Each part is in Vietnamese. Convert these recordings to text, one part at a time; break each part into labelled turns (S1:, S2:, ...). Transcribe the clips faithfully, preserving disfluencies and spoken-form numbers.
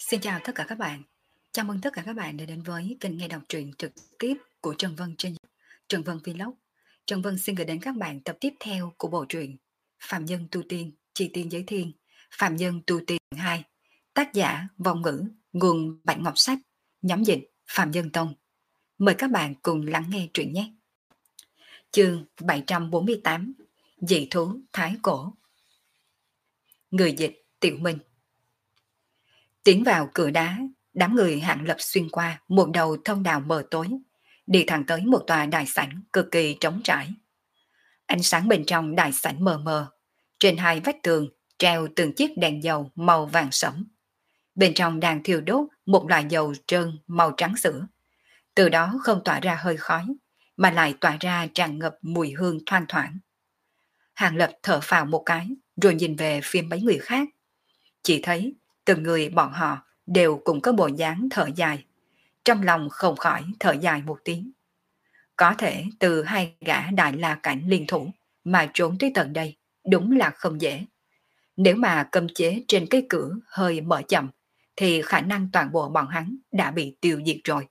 S1: Xin chào tất cả các bạn. Chào mừng tất cả các bạn đã đến với kênh nghe đọc truyện trực tiếp của Trần Vân trên Trần Vân Vlog. Trần Vân xin gửi đến các bạn tập tiếp theo của bộ truyện Phạm Nhân Tu Tiên, Chi Tiên Giới Thiên, Phạm Nhân Tu Tiên hai, tác giả Vong Ngữ, nguồn Bạch Ngọc Sách, nhóm dịch Phạm Nhân Tông. Mời các bạn cùng lắng nghe truyện nhé. Chương bảy trăm bốn mươi tám, Dị thú Thái Cổ. Người dịch Tiểu Minh. Tiến vào cửa đá, đám người hạng lập xuyên qua một đầu thông đạo mờ tối, đi thẳng tới một tòa đại sảnh cực kỳ trống trải. Ánh sáng bên trong đại sảnh mờ mờ, trên hai vách tường treo từng chiếc đèn dầu màu vàng sẫm. Bên trong đang thiêu đốt một loại dầu trơn màu trắng sữa, từ đó không tỏa ra hơi khói, mà lại tỏa ra tràn ngập mùi hương thoang thoảng. Hạng lập thở phào một cái, rồi nhìn về phía mấy người khác. Chỉ thấy từng người bọn họ đều cũng có bộ dáng thở dài, trong lòng không khỏi thở dài một tiếng. Có thể từ hai gã đại la cảnh liên thủ mà trốn tới tận đây đúng là không dễ. Nếu mà cấm chế trên cái cửa hơi mở chậm thì khả năng toàn bộ bọn hắn đã bị tiêu diệt rồi.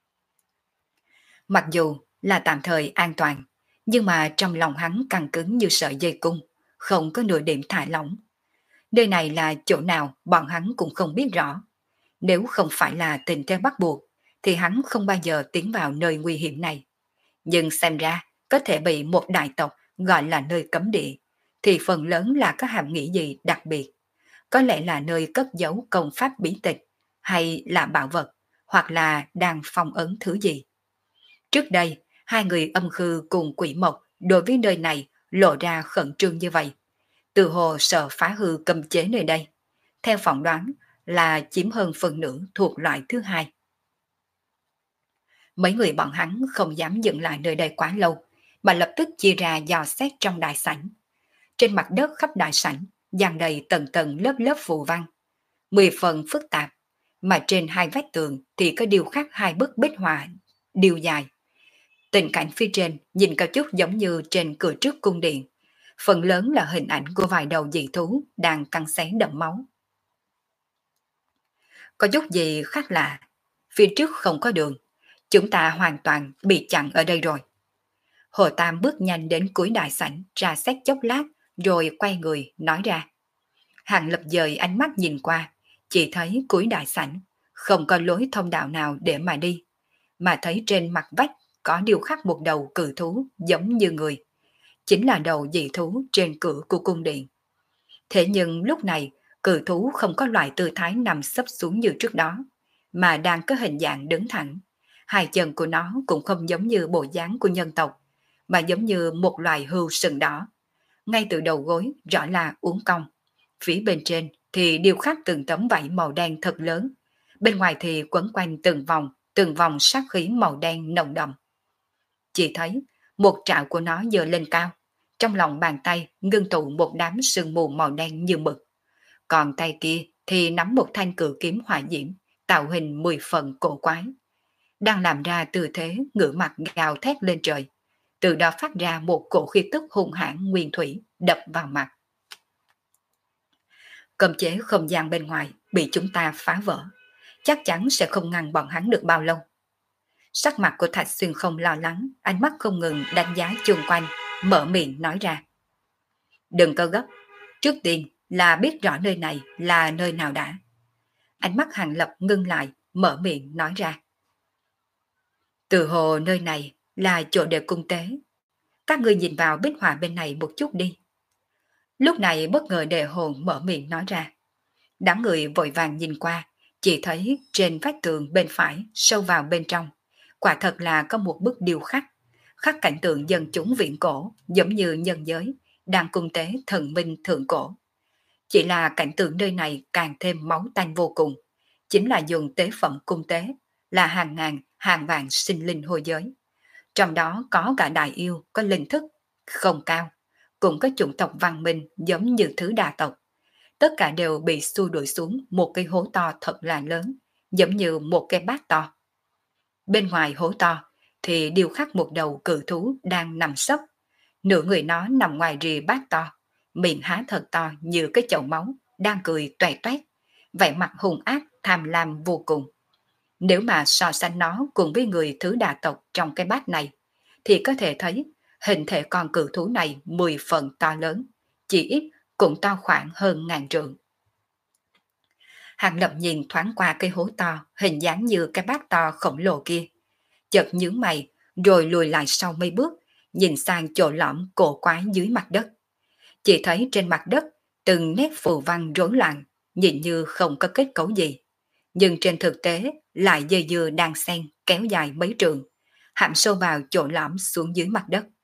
S1: Mặc dù là tạm thời an toàn, nhưng mà trong lòng hắn căng cứng như sợi dây cung, không có nửa điểm thả lỏng. Nơi này là chỗ nào bọn hắn cũng không biết rõ. Nếu không phải là tình thế bắt buộc, thì hắn không bao giờ tiến vào nơi nguy hiểm này. Nhưng xem ra, có thể bị một đại tộc gọi là nơi cấm địa, thì phần lớn là có hàm nghĩa gì đặc biệt. Có lẽ là nơi cất giấu công pháp bí tịch, hay là bảo vật, hoặc là đang phong ấn thứ gì. Trước đây, hai người âm khư cùng quỷ mộc đối với nơi này lộ ra khẩn trương như vậy. Từ hồ sợ phá hư cấm chế nơi đây. Theo phỏng đoán là chiếm hơn phần nửa thuộc loại thứ hai. Mấy người bọn hắn không dám dừng lại nơi đây quá lâu, mà lập tức chia ra dò xét trong đại sảnh. Trên mặt đất khắp đại sảnh dàn đầy tầng tầng lớp lớp phù văn, mười phần phức tạp, mà trên hai vách tường thì có điêu khắc hai bức bích họa điêu dài. Tình cảnh phía trên nhìn cao chút giống như trên cửa trước cung điện, phần lớn là hình ảnh của vài đầu dị thú đang cắn xé đẫm máu. Có chút gì khác lạ, phía trước không có đường, chúng ta hoàn toàn bị chặn ở đây rồi. Hồ Tam bước nhanh đến cuối đại sảnh, ra xét chốc lát, rồi quay người nói ra. Hàng Lập dời ánh mắt nhìn qua, chỉ thấy cuối đại sảnh không có lối thông đạo nào để mà đi, mà thấy trên mặt vách có điêu khắc một đầu cự thú giống như người, chính là đầu dị thú trên cửa của cung điện. Thế nhưng lúc này, cự thú không có loại tư thái nằm sấp xuống như trước đó, mà đang có hình dạng đứng thẳng. Hai chân của nó cũng không giống như bộ dáng của nhân tộc, mà giống như một loài hươu sừng đỏ. Ngay từ đầu gối rõ là uốn cong. Phía bên trên thì điêu khắc từng tấm vảy màu đen thật lớn. Bên ngoài thì quấn quanh từng vòng, từng vòng sát khí màu đen nồng đậm. Chỉ thấy một trảo của nó giơ lên cao. Trong lòng bàn tay ngưng tụ một đám sương mù màu đen như mực. Còn tay kia thì nắm một thanh cự kiếm hỏa diễm, tạo hình mười phần cổ quái. Đang làm ra tư thế ngửa mặt gào thét lên trời. Từ đó phát ra một cổ khí tức hung hãn nguyên thủy đập vào mặt. Cấm chế không gian bên ngoài bị chúng ta phá vỡ, chắc chắn sẽ không ngăn bọn hắn được bao lâu. Sắc mặt của Thạch Xuyên không lo lắng, ánh mắt không ngừng đánh giá chung quanh, mở miệng nói ra. Đừng có gấp, trước tiên là biết rõ nơi này là nơi nào đã. Ánh mắt Hàng Lập ngưng lại, mở miệng nói ra. Từ hồ nơi này là chỗ để cung tế. Các ngươi nhìn vào bích họa bên này một chút đi. Lúc này bất ngờ Đề Hồn mở miệng nói ra. Đám người vội vàng nhìn qua, chỉ thấy trên vách tường bên phải sâu vào bên trong, quả thật là có một bức điêu khắc, khắc cảnh tượng dân chúng viễn cổ giống như nhân giới đang cung tế thần minh thượng cổ. Chỉ là cảnh tượng nơi này càng thêm máu tanh vô cùng, chính là dùng tế phẩm cung tế, là hàng ngàn, hàng vạn sinh linh hôi giới. Trong đó có cả đại yêu có linh thức không cao, cũng có chủng tộc văn minh giống như thứ đa tộc. Tất cả đều bị xua đuổi xuống một cái hố to thật là lớn, giống như một cái bát to. Bên ngoài hố to thì điêu khắc một đầu cự thú đang nằm sấp. Nửa người nó nằm ngoài rìa bát to, miệng há thật to như cái chậu máu, đang cười toẹt toét. vẻ mặt hung ác, tham lam vô cùng. Nếu mà so sánh nó cùng với người thứ đà tộc trong cái bát này, thì có thể thấy hình thể con cự thú này mười phần to lớn, chỉ ít cũng to khoảng hơn ngàn trượng. Hàng Lập nhìn thoáng qua cây hố to, hình dáng như cái bát to khổng lồ kia. Chợt nhướng mày, rồi lùi lại sau mấy bước, nhìn sang chỗ lõm cổ quái dưới mặt đất. Chỉ thấy trên mặt đất, từng nét phù văn rối loạn, nhìn như không có kết cấu gì. Nhưng trên thực tế lại dây dưa đang xen kéo dài mấy trường, hãm sâu vào chỗ lõm xuống dưới mặt đất.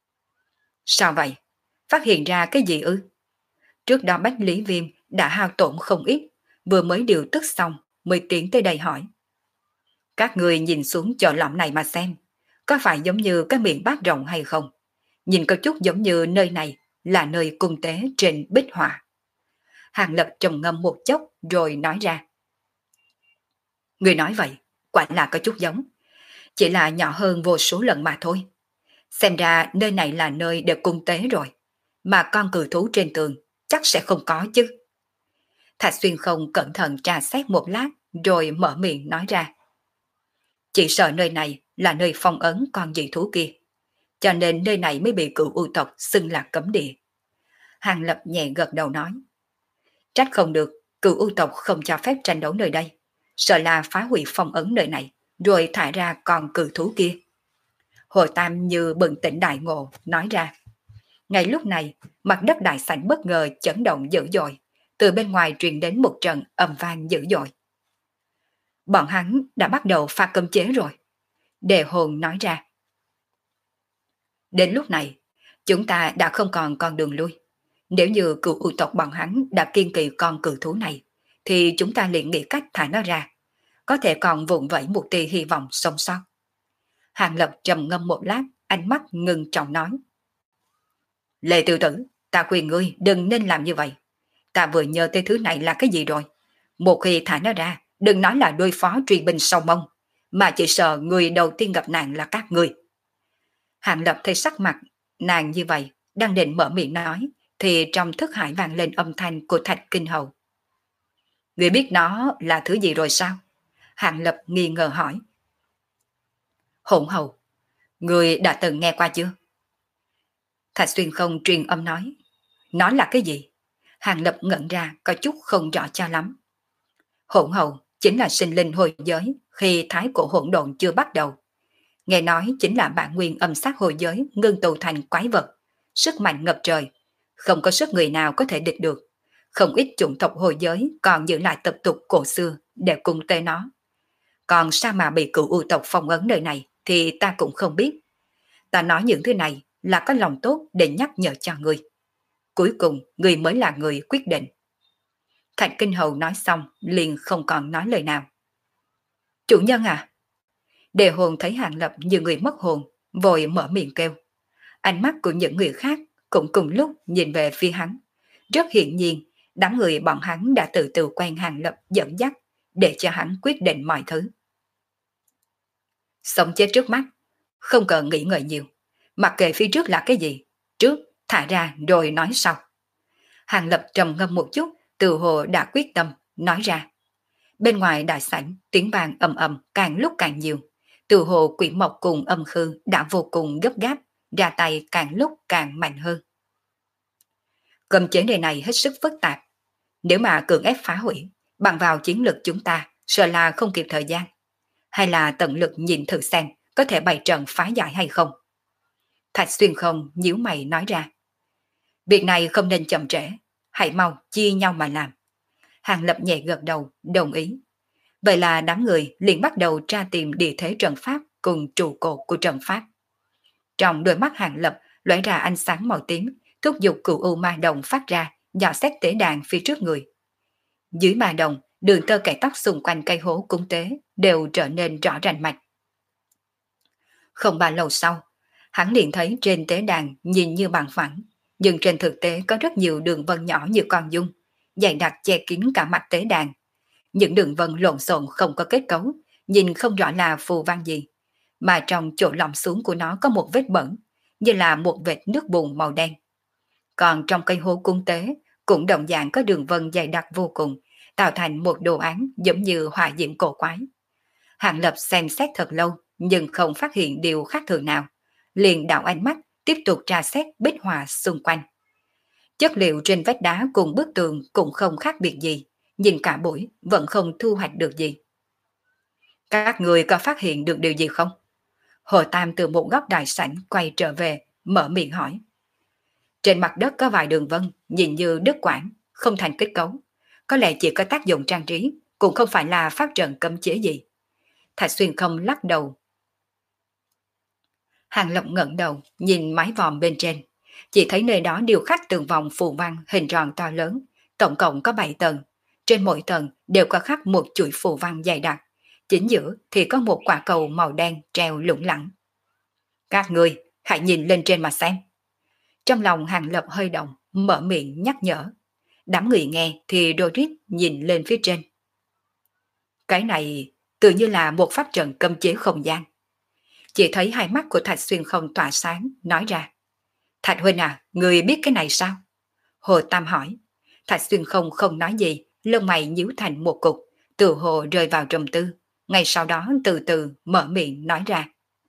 S1: Sao vậy? Phát hiện ra cái gì ư? Trước đó Bách Lý Viêm đã hao tổn không ít, vừa mới điều tức xong mới tiến tới đây hỏi. Các người nhìn xuống chỗ lõm này mà xem, có phải giống như cái miệng bát rộng hay không? Nhìn có chút giống như nơi này là nơi cung tế trên Bích Họa. Hàng Lập trầm ngâm một chốc rồi nói ra. Người nói vậy, quả là có chút giống. Chỉ là nhỏ hơn vô số lần mà thôi. Xem ra nơi này là nơi để cung tế rồi. Mà con cừu thú trên tường chắc sẽ không có chứ. Thạch Xuyên không cẩn thận trà xét một lát rồi mở miệng nói ra. Chỉ sợ nơi này là nơi phong ấn con dị thú kia. Cho nên nơi này mới bị cửu u tộc xưng là cấm địa. Hàng Lập nhẹ gật đầu nói. Trách không được, cửu u tộc không cho phép tranh đấu nơi đây. Sợ là phá hủy phong ấn nơi này, rồi thả ra con cừu thú kia. Hồ Tam như bừng tỉnh đại ngộ, nói ra. Ngay lúc này, mặt đất đại sảnh bất ngờ chấn động dữ dội. Từ bên ngoài truyền đến một trận ầm vang dữ dội. Bọn hắn đã bắt đầu pha cấm chế rồi. Đề hồn nói ra. Đến lúc này, chúng ta đã không còn con đường lui. Nếu như cựu u tộc bọn hắn đã kiên kỳ con cừu thú này, thì chúng ta liền nghĩ cách thả nó ra. Có thể còn vụn vẫy một tia hy vọng sống sót. Hàng Lập trầm ngâm một lát, ánh mắt ngưng trọng nói. Lê Tư Tử, ta khuyên ngươi đừng nên làm như vậy. Ta vừa nhớ tới thứ này là cái gì rồi. Một khi thả nó ra, đừng nói là đối phó truy binh sau mông, mà chỉ sợ người đầu tiên gặp nạn là các ngươi. Hàng Lập thấy sắc mặt nàng như vậy, đang định mở miệng nói, thì trong thức hải vang lên âm thanh của Thạch Kinh Hầu. Người biết nó là thứ gì rồi sao? Hàng Lập nghi ngờ hỏi. Hỗn Hầu, người đã từng nghe qua chưa? Thạch Xuyên không truyền âm nói. Nó là cái gì? Hàng Lập ngẩn ra có chút không rõ cho lắm. Hỗn Hầu chính là sinh linh hồi giới khi thái cổ hỗn độn chưa bắt đầu. Nghe nói chính là bản nguyên âm sát hồi giới ngưng tụ thành quái vật, sức mạnh ngập trời, không có sức người nào có thể địch được. Không ít chủng tộc hồi giới còn giữ lại tập tục cổ xưa để cùng tế nó. Còn sao mà bị cửu u tộc phong ấn nơi này thì ta cũng không biết. Ta nói những thứ này là có lòng tốt để nhắc nhở cho người. Cuối cùng người mới là người quyết định. Thạch Kinh Hầu nói xong liền không còn nói lời nào. Chủ nhân à? Đề hồn thấy Hàng Lập như người mất hồn, vội mở miệng kêu. Ánh mắt của những người khác cũng cùng lúc nhìn về phía hắn. Rất hiển nhiên, đám người bọn hắn đã từ từ quen Hàng Lập dẫn dắt để cho hắn quyết định mọi thứ. Sống chết trước mắt, không cần nghĩ ngợi nhiều. Mặc kệ phía trước là cái gì, trước thả ra rồi nói sau. Hàng Lập trầm ngâm một chút, từ hồ đã quyết tâm, nói ra. Bên ngoài đại sảnh, tiếng vàng ầm ầm càng lúc càng nhiều. Từ hồ quỷ mộc cùng âm khư đã vô cùng gấp gáp, ra tay càng lúc càng mạnh hơn. Cấm chế này này hết sức phức tạp. Nếu mà cưỡng ép phá hủy, bằng vào chiến lược chúng ta, sợ là không kịp thời gian. Hay là tận lực nhìn thử xem có thể bày trận phá giải hay không. Thạch Xuyên không nhíu mày nói ra. Việc này không nên chậm trễ, hãy mau chia nhau mà làm. Hàng Lập nhẹ gật đầu, đồng ý. Vậy là đám người liền bắt đầu tra tìm địa thế trận pháp cùng trụ cột của trận pháp. Trong đôi mắt Hàng Lập lóe ra ánh sáng màu tím, thúc giục cửu u ma đồng phát ra, dò xét tế đàn phía trước người. Dưới ma đồng, đường tơ kẻ tóc xung quanh cây hố cúng tế đều trở nên rõ rành mạch. Không bao lâu sau, hắn liền thấy trên tế đàn nhìn như bằng phẳng, nhưng trên thực tế có rất nhiều đường vân nhỏ như con dung, dày đặc che kín cả mặt tế đàn. Những đường vân lộn xộn không có kết cấu, nhìn không rõ là phù văn gì, mà trong chỗ lõm xuống của nó có một vết bẩn, như là một vệt nước bùn màu đen. Còn trong cây hố cung tế cũng đồng dạng có đường vân dày đặc vô cùng, tạo thành một đồ án giống như họa diệm cổ quái. Hàng Lập xem xét thật lâu nhưng không phát hiện điều khác thường nào, liền đảo ánh mắt tiếp tục tra xét bích họa xung quanh. Chất liệu trên vách đá cùng bức tường cũng không khác biệt gì, nhìn cả buổi vẫn không thu hoạch được gì. Các người có phát hiện được điều gì không? Hồ Tam từ một góc đại sảnh quay trở về, mở miệng hỏi. Trên mặt đất có vài đường vân, nhìn như đứt quãng, không thành kết cấu. Có lẽ chỉ có tác dụng trang trí, cũng không phải là pháp trận cấm chế gì. Thạch Xuyên không lắc đầu. Hàng Lập ngẩng đầu, nhìn mái vòm bên trên. Chỉ thấy nơi đó điêu khắc từng vòng phù văn hình tròn to lớn, tổng cộng có bảy tầng. Trên mỗi tầng đều có khắc một chuỗi phù văn dày đặc. Chính giữa thì có một quả cầu màu đen treo lủng lẳng. Các người, hãy nhìn lên trên mà xem. Trong lòng Hàng Lập hơi động, mở miệng nhắc nhở. Đám người nghe thì đôi rít nhìn lên phía trên. Cái này tự như là một pháp trận cấm chế không gian. Chỉ thấy hai mắt của Thạch Xuyên không tỏa sáng, nói ra. Thạch huynh à, người biết cái này sao? Hồ Tam hỏi. Thạch Xuyên không không nói gì, lông mày nhíu thành một cục, tự hồ rơi vào trầm tư. Ngay sau đó từ từ mở miệng nói ra.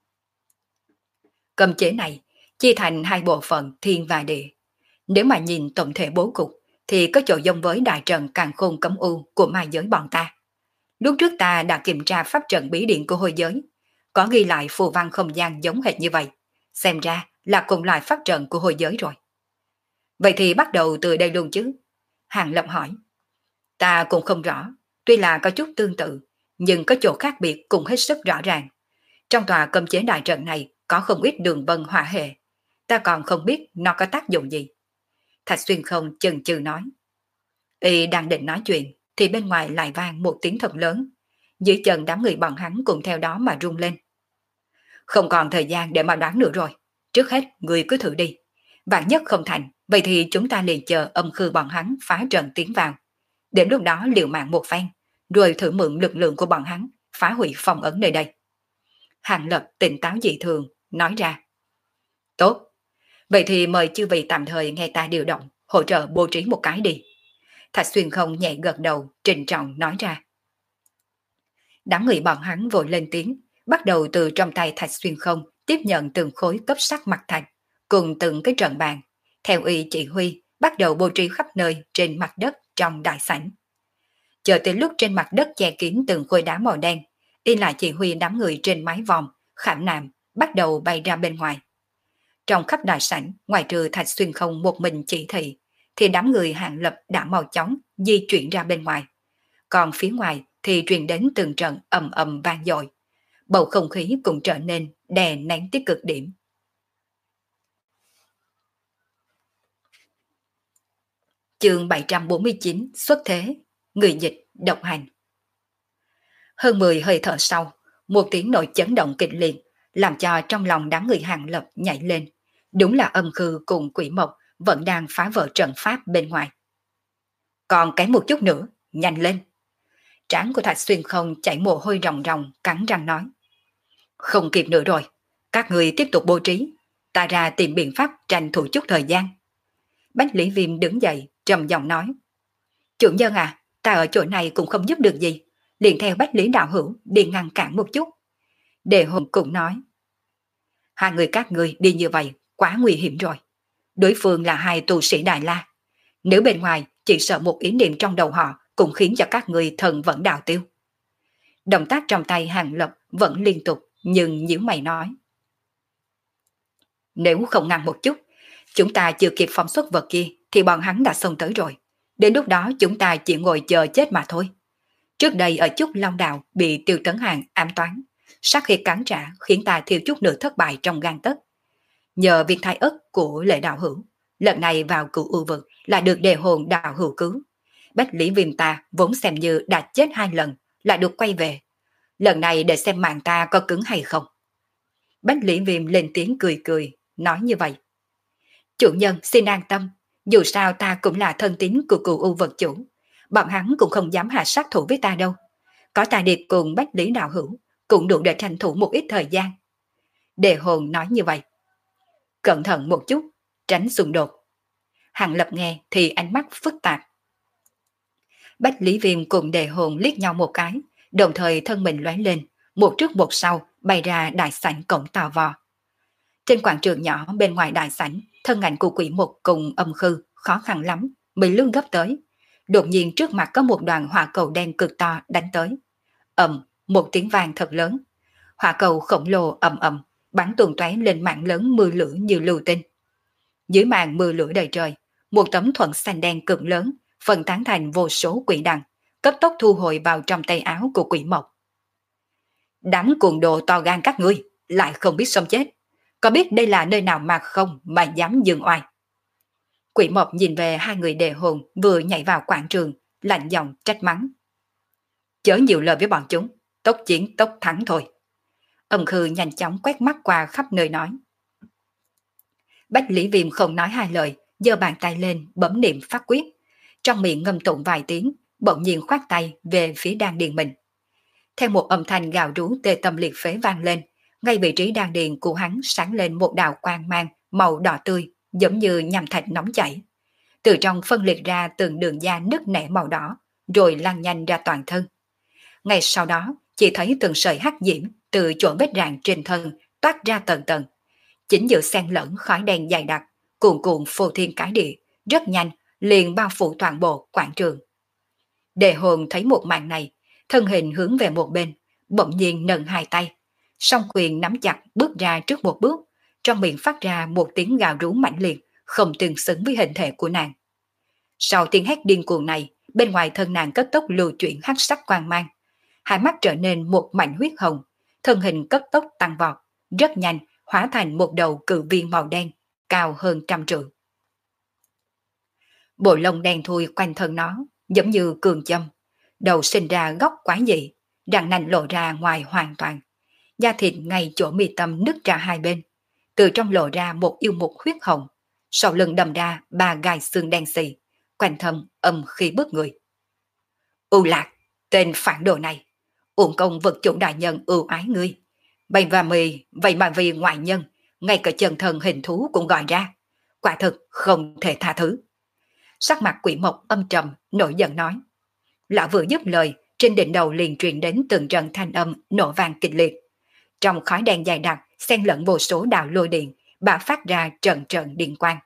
S1: Cấm chế này chia thành hai bộ phận thiên và địa. Nếu mà nhìn tổng thể bố cục thì có chỗ giống với đại trận càn khôn cấm u của ma giới bọn ta. Lúc trước ta đã kiểm tra pháp trận bí điện của hồi giới, có ghi lại phù văn không gian giống hệt như vậy, xem ra là cùng loại pháp trận của hồi giới rồi. Vậy thì bắt đầu từ đây luôn chứ? Hàng Lập hỏi. Ta cũng không rõ, tuy là có chút tương tự, nhưng có chỗ khác biệt cũng hết sức rõ ràng. Trong tòa cấm chế đại trận này có không ít đường vân hỏa hệ, ta còn không biết nó có tác dụng gì. Thạch Xuyên không chần chừ nói. Y đang định nói chuyện thì bên ngoài lại vang một tiếng thật lớn. Dưới chân đám người bọn hắn cùng theo đó mà rung lên. Không còn thời gian để mà đoán nữa rồi. Trước hết người cứ thử đi. Vạn nhất không thành, vậy thì chúng ta liền chờ âm khư bọn hắn phá trận tiến vào. Đến lúc đó liều mạng một phen, rồi thử mượn lực lượng của bọn hắn phá hủy phong ấn nơi đây. Hàng Lập tỉnh táo dị thường, nói ra. Tốt, vậy thì mời chư vị tạm thời nghe ta điều động, hỗ trợ bố trí một cái đi. Thạch Xuyên không nhẹ gật đầu, trịnh trọng nói ra. Đám người bọn hắn vội lên tiếng, bắt đầu từ trong tay Thạch Xuyên không tiếp nhận từng khối cấp sắc mặt thạch, cùng từng cái trận bàn, theo y chỉ huy, bắt đầu bố trí khắp nơi trên mặt đất trong đại sảnh. Chờ tới lúc trên mặt đất che kín từng khối đá màu đen, y lại chỉ huy đám người trên mái vòm, khảm nạm, bắt đầu bay ra bên ngoài. Trong khắp đại sảnh, ngoài trừ Thạch Xuyên không một mình chỉ thị, thì đám người Hàng Lập đã mau chóng di chuyển ra bên ngoài. Còn phía ngoài thì truyền đến từng trận ầm ầm vang dội. Bầu không khí cũng trở nên đè nén tới cực điểm. Chương bảy trăm bốn mươi chín xuất thế, người dịch độc hành. Hơn mười hơi thở sau, một tiếng nổi chấn động kịch liệt, làm cho trong lòng đám người Hàng Lập nhảy lên. Đúng là âm khư cùng quỷ mộc vẫn đang phá vỡ trận pháp bên ngoài. Còn cái một chút nữa, nhanh lên. Trán của Thạch Xuyên không chảy mồ hôi ròng ròng, cắn răng nói. Không kịp nữa rồi, các người tiếp tục bố trí, ta ra tìm biện pháp tranh thủ chút thời gian. Bách Lý Viêm đứng dậy, trầm giọng nói. Chủ nhân à, ta ở chỗ này cũng không giúp được gì, liền theo Bách Lý đạo hữu đi ngăn cản một chút. Đề Hồn cũng nói. Hai người các người đi như vậy quá nguy hiểm rồi. Đối phương là hai tu sĩ Đại La. Nếu bên ngoài chỉ sợ một ý niệm trong đầu họ cũng khiến cho các người thần vẫn đào tiêu. Động tác trong tay Hàng Lập vẫn liên tục, nhưng nhíu mày nói. Nếu không ngăn một chút, chúng ta chưa kịp phóng xuất vật kia thì bọn hắn đã xông tới rồi. Đến lúc đó chúng ta chỉ ngồi chờ chết mà thôi. Trước đây ở Trúc Long Đạo bị Tiêu Tấn Hàng ám toán, sát khi cắn trả khiến ta thiếu chút nữa thất bại trong gang tấc. Nhờ viên thái ất của Lệ đạo hữu, lần này vào cửu u vực là được Đề Hồn đạo hữu cứu. Bách Lý Viêm ta vốn xem như đã chết hai lần, lại được quay về. Lần này để xem mạng ta có cứng hay không. Bách Lý Viêm lên tiếng cười cười, nói như vậy. Chủ nhân xin an tâm, dù sao ta cũng là thân tín của cửu u vực chủ. Bọn hắn cũng không dám hạ sát thủ với ta đâu. Có ta đi cùng Bách Lý đạo hữu, cũng đủ để tranh thủ một ít thời gian. Đề Hồn nói như vậy. Cẩn thận một chút, tránh xung đột. Hàng Lập nghe thì ánh mắt phức tạp. Bách Lý Viêm cùng Đề Hồn liếc nhau một cái, đồng thời thân mình lóe lên, một trước một sau bay ra đại sảnh cổng tò vò. Trên quảng trường nhỏ bên ngoài đại sảnh, thân ảnh của Quỷ Mục cùng Âm Khư khó khăn lắm mới lướt gấp tới. Đột nhiên trước mặt có một đoàn hỏa cầu đen cực to đánh tới. Ầm, một tiếng vang thật lớn. Hỏa cầu khổng lồ ầm ầm bắn tuôn tóe lên mảng lớn mưa lửa như lưu tinh. Dưới màn mưa lửa đầy trời, một tấm thuẫn xanh đen cực lớn phân tán thành vô số quỷ đằng, cấp tốc thu hồi vào trong tay áo của Quỷ Mộc. Đám cuồng đồ to gan các ngươi, lại không biết sống chết. Có biết đây là nơi nào mà không mà dám dừng oai. Quỷ Mộc nhìn về hai người Đề Hồn vừa nhảy vào quảng trường, lạnh giọng trách mắng. Chớ nhiều lời với bọn chúng, tốc chiến tốc thắng thôi. Âm Khư nhanh chóng quét mắt qua khắp nơi nói. Bách Lý Viêm không nói hai lời, giơ bàn tay lên bấm niệm phát quyết. Trong miệng ngâm tụng vài tiếng, bỗng nhiên khoát tay về phía đan điền mình. Theo một âm thanh gào rú tê tâm liệt phế vang lên, ngay vị trí đan điền của hắn sáng lên một đạo quang mang màu đỏ tươi, giống như nham thạch nóng chảy. Từ trong phân liệt ra từng đường da nứt nẻ màu đỏ, rồi lan nhanh ra toàn thân. Ngay sau đó, chỉ thấy từng sợi hắc diễm từ chỗ vết rạn trên thân toát ra tầng tầng. Chính giữa xen lẫn khói đen dày đặc, cuồn cuộn phô thiên cái địa, rất nhanh liền bao phủ toàn bộ quảng trường. Đề Hồn thấy một màn này, thân hình hướng về một bên, bỗng nhiên nâng hai tay, song quyền nắm chặt bước ra trước một bước, trong miệng phát ra một tiếng gào rú mãnh liệt, không tương xứng với hình thể của nàng. Sau tiếng hét điên cuồng này, bên ngoài thân nàng cấp tốc lưu chuyển hắc sắc quang mang, hai mắt trở nên một mảnh huyết hồng, thân hình cấp tốc tăng vọt, rất nhanh hóa thành một đầu cự viên màu đen, cao hơn trăm trượng. Bộ lông đen thui quanh thân nó, giống như cường châm, đầu sinh ra góc quái dị, răng nanh lộ ra ngoài hoàn toàn, da thịt ngay chỗ mi tâm nứt ra hai bên, từ trong lộ ra một yêu mục huyết hồng, sau lưng đầm ra ba gai xương đen xì, quanh thân âm khí bức người. U Lạc, tên phản đồ này, uổng công vật chủ đại nhân ưu ái ngươi, vậy và mì, vậy mà vì ngoại nhân, ngay cả chân thân hình thú cũng gọi ra, quả thực không thể tha thứ. Sắc mặt Quỷ Mộc âm trầm, nổi giận nói. Lão vừa dứt lời, trên đỉnh đầu liền truyền đến từng trận thanh âm nổ vang kịch liệt. Trong khói đen dài đặc, xen lẫn vô số đạo lôi điện, bạo phát ra trận trận điện quang.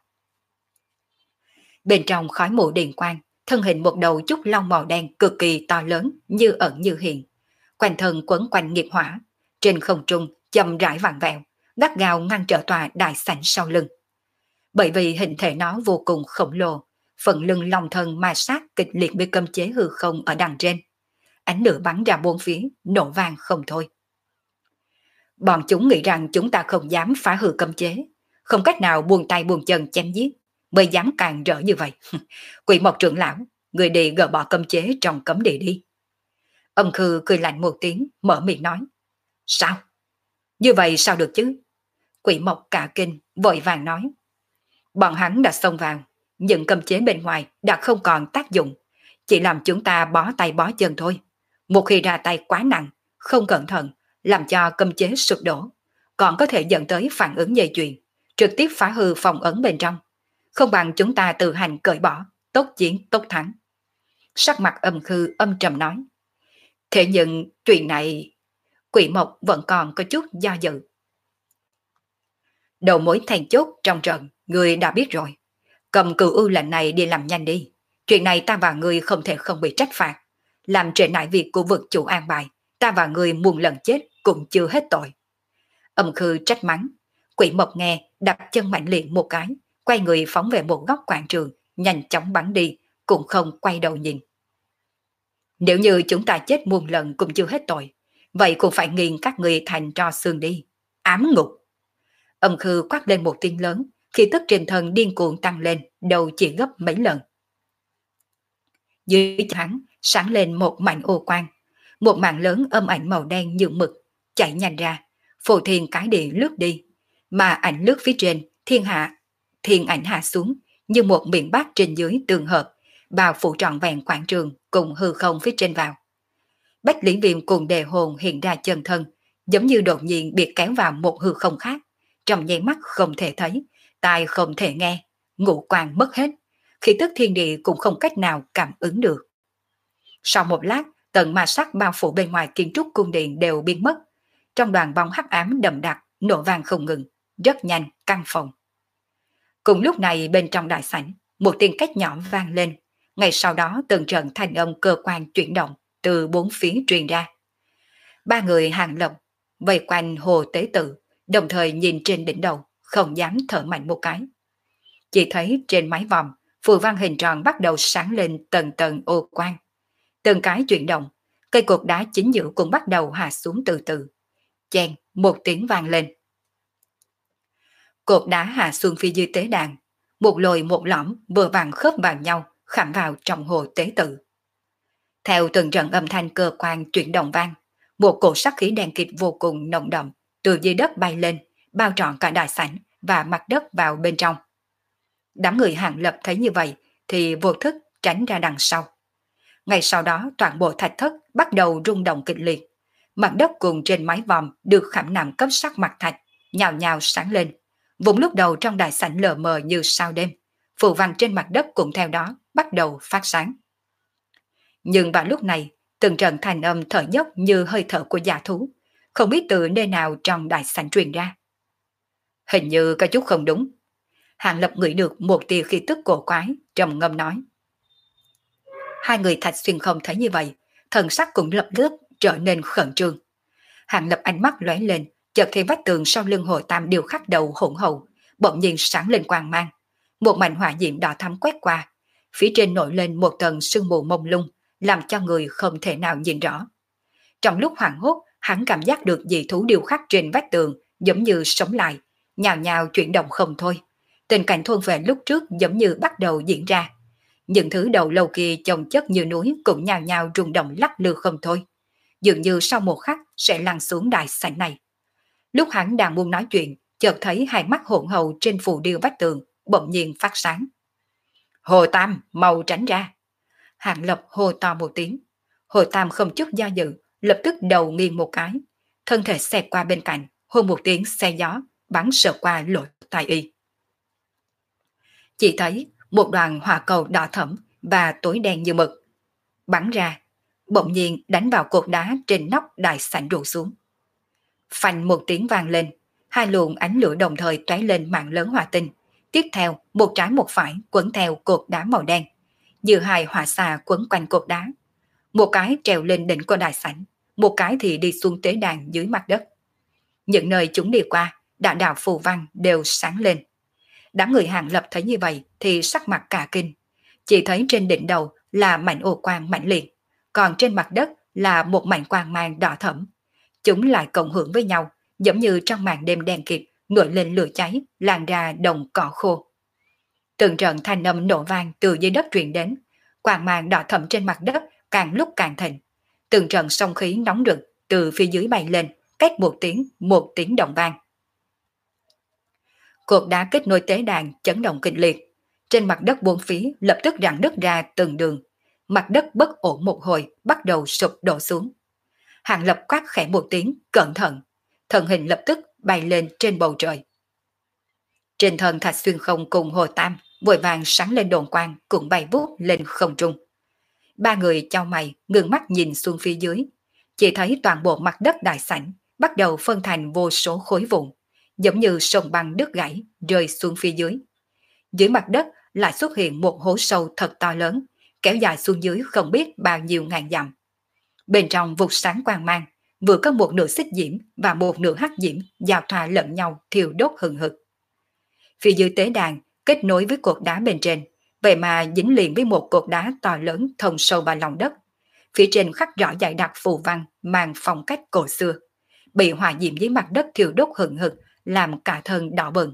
S1: Bên trong khói mù điện quang, thân hình một đầu trúc long màu đen cực kỳ to lớn, như ẩn như hiện. Quanh thân quấn quanh nghiệp hỏa, trên không trung chậm rãi vặn vẹo, gắt gao ngăn trở tòa đại sảnh sau lưng. Bởi vì hình thể nó vô cùng khổng lồ, phần lưng long thân ma sát kịch liệt với cấm chế hư không ở đằng trên. Ánh lửa bắn ra bốn phía, nổ vang không thôi. Bọn chúng nghĩ rằng chúng ta không dám phá hư cấm chế, không cách nào buông tay buông chân chém giết, mới dám càng rỡ như vậy. Quỷ Mộc trưởng lão, người đi gỡ bỏ cấm chế trong cấm địa đi. Âm Khư cười lạnh một tiếng, mở miệng nói. Sao? Như vậy sao được chứ? Quỷ Mộc cả kinh, vội vàng nói. Bọn hắn đã xông vào, những cấm chế bên ngoài đã không còn tác dụng, chỉ làm chúng ta bó tay bó chân thôi. Một khi ra tay quá nặng, không cẩn thận, làm cho cấm chế sụp đổ, còn có thể dẫn tới phản ứng dây chuyền, trực tiếp phá hư phòng ấn bên trong. Không bằng chúng ta tự hành cởi bỏ, tốc chiến tốc thắng. Sắc mặt Âm Khư âm trầm nói. Thế nhưng chuyện này, Quỷ Mộc vẫn còn có chút do dự. Đầu mối then chốt trong trận, người đã biết rồi. Cầm cửu ưu lệnh này đi làm nhanh đi. Chuyện này ta và người không thể không bị trách phạt. Làm trễ nải việc của vực chủ an bài, ta và người muôn lần chết cũng chưa hết tội. Âm Khư trách mắng. Quỷ Mộc nghe, đặt chân mạnh liệt một cái, quay người phóng về một góc quảng trường, nhanh chóng bắn đi, cũng không quay đầu nhìn. Nếu như chúng ta chết muôn lần cũng chưa hết tội, vậy cũng phải nghiền các người thành tro xương đi. Ám ngục. Âm Khư quát lên một tiếng lớn, khi tức trên thân điên cuồng tăng lên, đầu chỉ gấp mấy lần. Dưới hắn sáng lên một mảnh ô quang, một mảng lớn âm ảnh màu đen như mực chạy nhanh ra, phù thiên cái địa lướt đi, mà ảnh lướt phía trên, thiên hạ thiên ảnh hạ xuống như một miệng bát trên dưới tương hợp, bao phủ trọn vẹn quảng trường cùng hư không phía trên vào. Bách Lý Viêm cùng Đề Hồn hiện ra chân thân, giống như đột nhiên bị kéo vào một hư không khác, trong nháy mắt không thể thấy, tai không thể nghe, ngũ quan mất hết, khí tức thiên địa cũng không cách nào cảm ứng được. Sau một lát, tầng ma sát bao phủ bên ngoài kiến trúc cung điện đều biến mất. Trong đoàn bóng hắc ám đậm đặc, nổ vang không ngừng, rất nhanh căng phòng. Cùng lúc này bên trong đại sảnh, một tiếng két nhỏ vang lên. Ngay sau đó từng trận thanh âm cơ quan chuyển động từ bốn phía truyền ra. Ba người Hàng Lập vây quanh hồ tế tự, đồng thời nhìn trên đỉnh đầu, không dám thở mạnh một cái. Chỉ thấy trên mái vòm, phù văn hình tròn bắt đầu sáng lên tầng tầng ô quang. Từng cái chuyển động, cây cột đá chính giữa cũng bắt đầu hạ xuống từ từ. Chèn, một tiếng vang lên. Cột đá hạ xuống phía dưới tế đàn, một lồi một lõm vừa vặn khớp vào nhau, khảm vào trong hồ tế tự. Theo từng trận âm thanh cơ quan chuyển động vang, một cổ sắc khí đen kịt vô cùng nồng đậm từ dưới đất bay lên, bao trọn cả đại sảnh và mặt đất vào bên trong. Đám người Hàng Lập thấy như vậy thì vô thức tránh ra đằng sau. Ngay sau đó toàn bộ thạch thất bắt đầu rung động kịch liệt. Mặt đất cùng trên mái vòm được khảm nạm cấp sắc mặt thạch, nhào nhào sáng lên. Vùng lúc đầu trong đại sảnh lờ mờ như sao đêm, phù văn trên mặt đất cũng theo đó bắt đầu phát sáng. Nhưng vào lúc này, từng trận thanh âm thở dốc như hơi thở của giả thú, không biết từ nơi nào trong đại sảnh truyền ra. Hình như có chút không đúng. Hàng Lập ngửi được một tia khí tức cổ quái, trầm ngâm nói. Hai người Thạch Xuyên không thấy như vậy, thần sắc cũng lập tức trở nên khẩn trương. Hàng Lập ánh mắt lóe lên, chợt thấy vách tường sau lưng Hồ Tam đều khắc đầu hỗn hậu, bỗng nhiên sáng lên quang mang. Một mảnh hỏa diệm đỏ thắm quét qua, phía trên nổi lên một tầng sương mù mông lung, làm cho người không thể nào nhìn rõ. Trong lúc hoảng hốt, hắn cảm giác được dị thú điêu khắc trên vách tường giống như sống lại, nhào nhào chuyển động không thôi. Tình cảnh thôn vệ lúc trước giống như bắt đầu diễn ra. Những thứ đầu lâu kia chồng chất như núi cũng nhào nhào rung động lắc lư không thôi. Dường như sau một khắc sẽ lăn xuống đại sảnh này. Lúc hắn đang muốn nói chuyện, chợt thấy hai mắt hỗn hậu trên phù điêu vách tường bỗng nhiên phát sáng. Hồ Tam, mau tránh ra! Hàng Lập hô to một tiếng. Hồ Tam không chút do dự, lập tức đầu nghiêng một cái, thân thể xẹt qua bên cạnh, hô một tiếng xe gió, bắn sợ qua lỗ tai y. Chỉ thấy một đoàn hỏa cầu đỏ thẫm và tối đen như mực bắn ra, bỗng nhiên đánh vào cột đá trên nóc đại sảnh rủ xuống. Phanh một tiếng vang lên, hai luồng ánh lửa đồng thời tóe lên mạng lớn hỏa tinh. Tiếp theo, một trái một phải quấn theo cột đá màu đen, như hai hỏa xà quấn quanh cột đá. Một cái trèo lên đỉnh của đại sảnh, một cái thì đi xuống tế đàn dưới mặt đất. Những nơi chúng đi qua, đạo đạo phù văn đều sáng lên. Đám người Hàng Lập thấy như vậy thì sắc mặt cả kinh. Chỉ thấy trên đỉnh đầu là mảnh ô quang mãnh liệt, còn trên mặt đất là một mảnh quang mang đỏ thẫm. Chúng lại cộng hưởng với nhau, giống như trong màn đêm đen kịt nổi lên lửa cháy, lan ra đồng cỏ khô. Từng trận thanh âm nổ vang từ dưới đất truyền đến, quang mang đỏ thẫm trên mặt đất càng lúc càng thịnh. Từng trận sóng khí nóng rực từ phía dưới bay lên, cách một tiếng, một tiếng động vang. Cột đá kết nối tế đàn chấn động kịch liệt, trên mặt đất bốn phía lập tức rạn nứt ra từng đường, mặt đất bất ổn một hồi bắt đầu sụp đổ xuống. Hàng Lập quát khẽ một tiếng, cẩn thận, thân hình lập tức bay lên trên bầu trời. Trên thân Thạch Xuyên Không cùng Hồ Tam vội vàng sáng lên đồn quang cũng bay vút lên không trung. Ba người chau mày ngừng mắt nhìn xuống phía dưới, chỉ thấy toàn bộ mặt đất đại sảnh bắt đầu phân thành vô số khối vụn, giống như sông băng đứt gãy rơi xuống phía dưới. Dưới mặt đất lại xuất hiện một hố sâu thật to lớn, kéo dài xuống dưới không biết bao nhiêu ngàn dặm. Bên trong vụt sáng quang mang, vừa có một nửa xích diễm và một nửa hắc diễm giao thoa lẫn nhau thiêu đốt hừng hực. Phía dưới tế đàn kết nối với cột đá bên trên, vậy mà dính liền với một cột đá to lớn thông sâu vào lòng đất. Phía trên khắc rõ dày đặc phù văn mang phong cách cổ xưa, bị hỏa diễm dưới mặt đất thiêu đốt hừng hực làm cả thân đỏ bừng.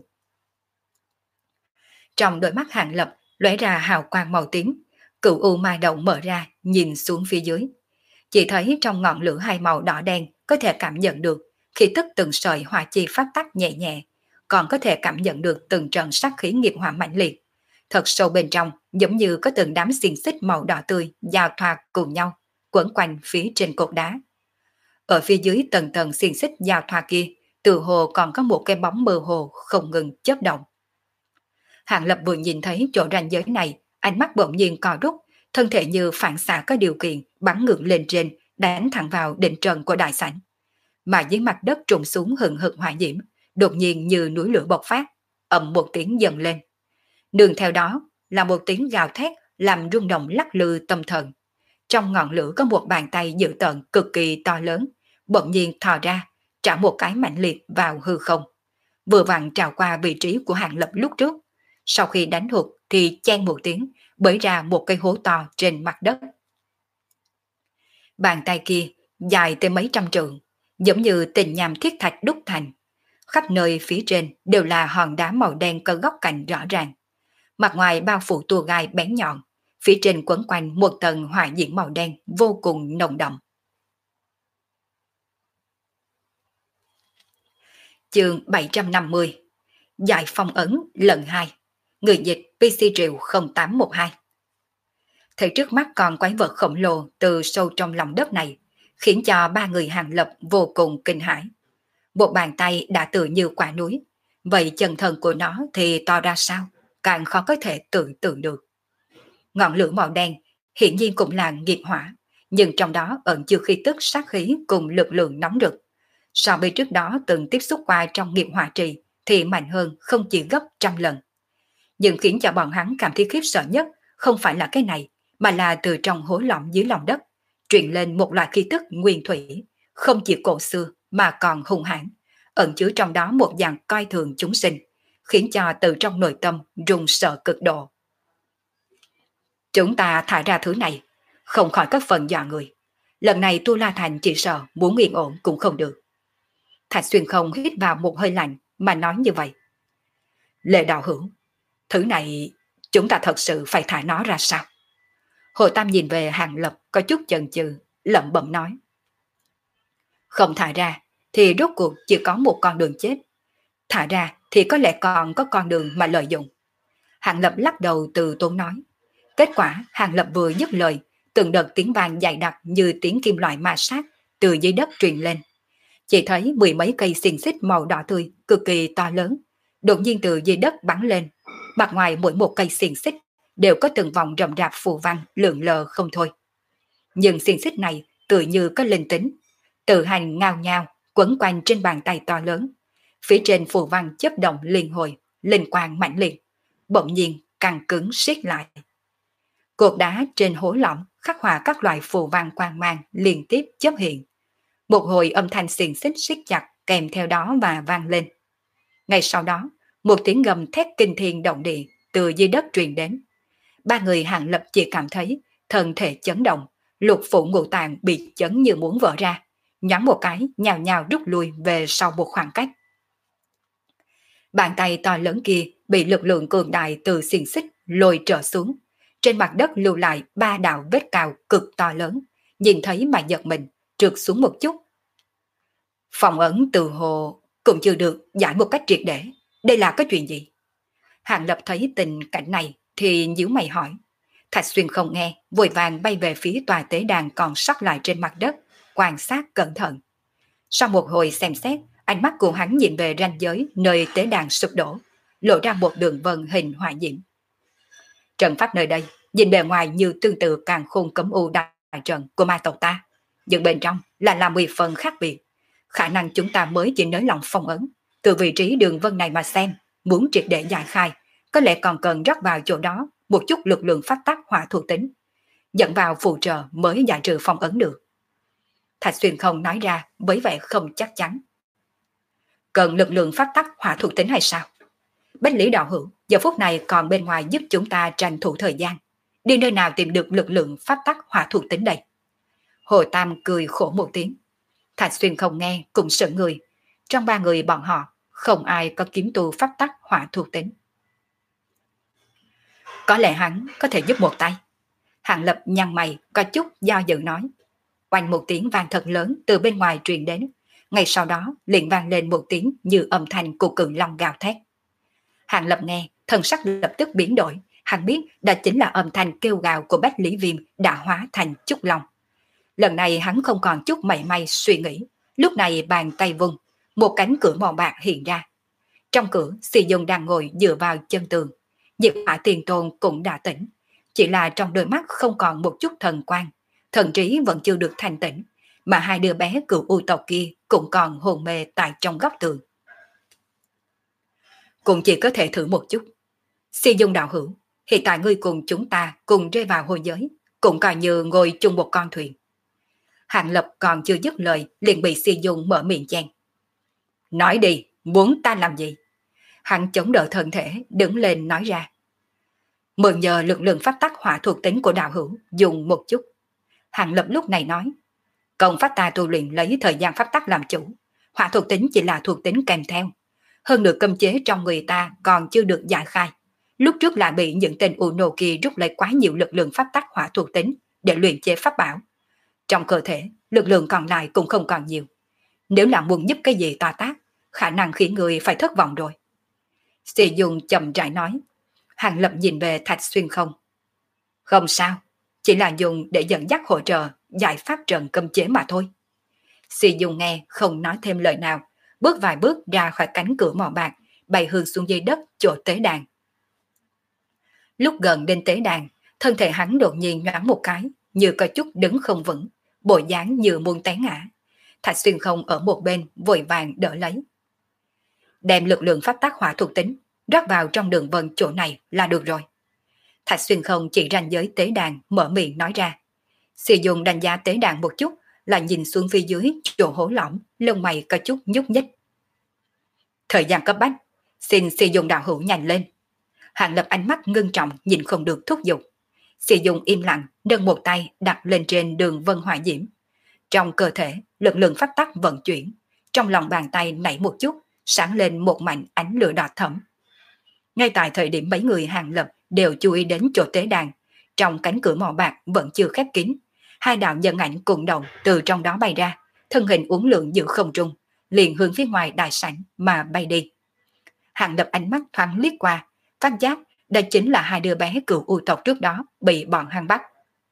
S1: Trong đôi mắt Hàng Lập lóe ra hào quang màu tím, cửu u mai động mở ra nhìn xuống phía dưới. Chỉ thấy trong ngọn lửa hai màu đỏ đen có thể cảm nhận được khi tức từng sợi hỏa chi phát tắc nhẹ nhẹ, còn có thể cảm nhận được từng trận sát khí nghiệp hỏa mãnh liệt. Thật sâu bên trong giống như có từng đám xiềng xích màu đỏ tươi giao thoa cùng nhau, quấn quanh phía trên cột đá. Ở phía dưới tầng tầng xiềng xích giao thoa kia, từ hồ còn có một cái bóng mơ hồ không ngừng chớp động. Hàng Lập vừa nhìn thấy chỗ ranh giới này, ánh mắt bỗng nhiên co rút, thân thể như phản xạ có điều kiện bắn ngược lên trên, đánh thẳng vào đỉnh trần của đại sảnh. Mà dưới mặt đất trùng xuống hừng hực hỏa diễm, đột nhiên như núi lửa bộc phát, ầm một tiếng dần lên. Nương theo đó là một tiếng gào thét làm rung động lắc lư tâm thần. Trong ngọn lửa có một bàn tay dữ tợn cực kỳ to lớn, bỗng nhiên thò ra, trả một cái mạnh liệt vào hư không. Vừa vặn trào qua vị trí của Hàng Lập lúc trước. Sau khi đánh hụt thì chen một tiếng, bới ra một cây hố to trên mặt đất. Bàn tay kia dài tới mấy trăm trượng, giống như tình nham thiết thạch đúc thành. Khắp nơi phía trên đều là hòn đá màu đen có góc cạnh rõ ràng. Mặt ngoài bao phủ tua gai bén nhọn, phía trên quấn quanh một tầng hỏa diễm màu đen vô cùng nồng đậm. Chương bảy trăm năm mươi. Giải phong ấn lần hai. Người dịch pê xê Triệu không tám một hai. Thấy trước mắt con quái vật khổng lồ từ sâu trong lòng đất này, khiến cho ba người Hàng Lập vô cùng kinh hãi. Một bàn tay đã tự như quả núi, vậy chân thân của nó thì to ra sao, càng khó có thể tưởng tượng được. Ngọn lửa màu đen hiển nhiên cũng là nghiệp hỏa, nhưng trong đó ẩn chứa khí tức sát khí cùng lực lượng nóng rực. So với trước đó từng tiếp xúc qua trong nghiệp hỏa trì thì mạnh hơn không chỉ gấp trăm lần. Nhưng khiến cho bọn hắn cảm thấy khiếp sợ nhất không phải là cái này, mà là từ trong hố lõm dưới lòng đất truyền lên một loại khí tức nguyên thủy, không chỉ cổ xưa mà còn hung hãn, ẩn chứa trong đó một dạng coi thường chúng sinh, khiến cho từ trong nội tâm run sợ cực độ. Chúng ta thả ra thứ này, không khỏi có phần dọa người. Lần này Tu La Thành chỉ sợ muốn yên ổn cũng không được. Thạch Xuyên Không hít vào một hơi lạnh mà nói như vậy. Lệ đạo hữu, thứ này chúng ta thật sự phải thả nó ra sao? Hồ Tam nhìn về Hàng Lập có chút chần chừ, lẩm bẩm nói. Không thả ra thì rốt cuộc chỉ có một con đường chết. Thả ra thì có lẽ còn có con đường mà lợi dụng. Hàng Lập lắc đầu từ tốn nói. Kết quả Hàng Lập vừa dứt lời, từng đợt tiếng vang dày đặc như tiếng kim loại ma sát từ dưới đất truyền lên. Chỉ thấy mười mấy cây xiềng xích màu đỏ tươi cực kỳ to lớn, đột nhiên từ dưới đất bắn lên. Mặt ngoài mỗi một cây xiềng xích đều có từng vòng rậm rạp phù văn lượn lờ không thôi. Nhưng xiềng xích này tự như có linh tính, tự hành ngao nhao quấn quanh trên bàn tay to lớn. Phía trên phù văn chớp động liên hồi, linh quang mãnh liệt, bỗng nhiên căng cứng siết lại. Cột đá trên hố lõm khắc họa các loại phù văn quang mang liên tiếp chớp hiện. Một hồi âm thanh xiềng xích siết chặt kèm theo đó và vang lên. Ngay sau đó, một tiếng gầm thét kinh thiên động địa từ dưới đất truyền đến. Ba người Hàng Lập chỉ cảm thấy thân thể chấn động, lục phủ ngũ tạng bị chấn như muốn vỡ ra, nhắm một cái nhào nhào rút lui về sau một khoảng cách. Bàn tay to lớn kia bị lực lượng cường đại từ xiềng xích lôi trở xuống, trên mặt đất lưu lại ba đạo vết cào cực to lớn, nhìn thấy mà giật mình, trượt xuống một chút. Phòng ấn từ hồ cũng chưa được giải một cách triệt để, đây là cái chuyện gì? Hàng Lập thấy tình cảnh này thì nhíu mày hỏi. Thạch Xuyên không nghe, vội vàng bay về phía tòa tế đàn còn sót lại trên mặt đất, quan sát cẩn thận. Sau một hồi xem xét, ánh mắt của hắn nhìn về ranh giới nơi tế đàn sụp đổ, lộ ra một đường vân hình hỏa diễm. Trận pháp nơi đây nhìn bề ngoài như tương tự càn khôn cấm u đại trận của ma tộc ta, nhưng bên trong là là mười phần khác biệt. Khả năng chúng ta mới chỉ nới lỏng phong ấn, từ vị trí đường vân này mà xem, muốn triệt để giải khai, có lẽ còn cần rót vào chỗ đó một chút lực lượng pháp tắc hỏa thuộc tính, dẫn vào phụ trợ mới giải trừ phong ấn được. Thạch Xuyên Không nói ra với vẻ không chắc chắn. Cần lực lượng pháp tắc hỏa thuộc tính hay sao? Bách Lý đạo hữu giờ phút này còn bên ngoài giúp chúng ta tranh thủ thời gian, đi nơi nào tìm được lực lượng pháp tắc hỏa thuộc tính đây? Hồ Tam cười khổ một tiếng. Thạch Xuyên Không nghe cũng sợ người, trong ba người bọn họ không ai có kiếm tu pháp tắc hỏa thuộc tính. Có lẽ hắn có thể giúp một tay. Hàng Lập nhăn mày có chút do dự nói. Oanh một tiếng vang thật lớn từ bên ngoài truyền đến, ngay sau đó liền vang lên một tiếng như âm thanh của cự long gào thét. Hàng Lập nghe, thần sắc lập tức biến đổi, hắn biết đó chính là âm thanh kêu gào của Bách Lý Viêm đã hóa thành Trúc Long. Lần này hắn không còn chút mảy may suy nghĩ, lúc này bàn tay vung, một cánh cửa màu bạc hiện ra. Trong cửa, Xì Dung đang ngồi dựa vào chân tường, Diệp Hỏa Tiền Tôn cũng đã tỉnh, chỉ là trong đôi mắt không còn một chút thần quang, thần trí vẫn chưa được thanh tĩnh, mà hai đứa bé cựu u tộc kia cũng còn hồn mê tại trong góc tường. Cũng chỉ có thể thử một chút. Si Dung đạo hữu, hiện tại ngươi cùng chúng ta cùng rơi vào hồi giới, cũng coi như ngồi chung một con thuyền. Hàng Lập còn chưa dứt lời liền bị Si Dung mở miệng chen. Nói đi, muốn ta làm gì? Hắn chống đỡ thân thể, đứng lên nói ra. Mượn nhờ lực lượng pháp tắc hỏa thuộc tính của đạo hữu, dùng một chút. Hàng Lập lúc này nói. Công pháp ta tu luyện lấy thời gian pháp tắc làm chủ, hỏa thuộc tính chỉ là thuộc tính kèm theo. Hơn nữa cấm chế trong người ta còn chưa được giải khai. Lúc trước lại bị những tên u nô kia rút lấy quá nhiều lực lượng pháp tắc hỏa thuộc tính để luyện chế pháp bảo. Trong cơ thể, lực lượng còn lại cũng không còn nhiều. Nếu là muốn giúp cái gì to tác, khả năng khiến người phải thất vọng rồi. Sĩ Dung chậm rãi nói. Hàng Lập nhìn về Thạch Xuyên Không. Không sao, chỉ là dùng để dẫn dắt hỗ trợ giải pháp trận cấm chế mà thôi. Sĩ Dung nghe không nói thêm lời nào, bước vài bước ra khỏi cánh cửa mỏ bạc, bay hướng xuống dưới đất chỗ tế đàn. Lúc gần đến tế đàn, thân thể hắn đột nhiên nhoáng một cái, như có chút đứng không vững, bộ dáng như muốn té ngã. Thạch Xuyên Không ở một bên vội vàng đỡ lấy. Đem lực lượng pháp tác hỏa thuộc tính rót vào trong đường vân chỗ này là được rồi. Thạch Xuyên Không chỉ ranh giới tế đàn mở miệng nói ra. Sử dụng đánh giá tế đàn một chút, là nhìn xuống phía dưới chỗ hố lõm, lông mày có chút nhúc nhích. Thời gian cấp bách, xin sử dụng đạo hữu nhanh lên. Hàng Lập ánh mắt ngưng trọng nhìn không được thúc giục. Sử dụng im lặng nâng một tay đặt lên trên đường vân hỏa diễm. Trong cơ thể, lực lượng pháp tắc vận chuyển, trong lòng bàn tay nảy một chút, sáng lên một mảnh ánh lửa đỏ thẫm. Ngay tại thời điểm mấy người Hàng Lập đều chú ý đến chỗ tế đàn, trong cánh cửa mỏ bạc vẫn chưa khép kín, hai đạo nhân ảnh cùng động từ trong đó bay ra, thân hình uốn lượn giữa không trung, liền hướng phía ngoài đại sảnh mà bay đi. Hàng Lập ánh mắt thoáng liếc qua, phát giác đây chính là hai đứa bé cựu u tộc trước đó bị bọn hắn bắt.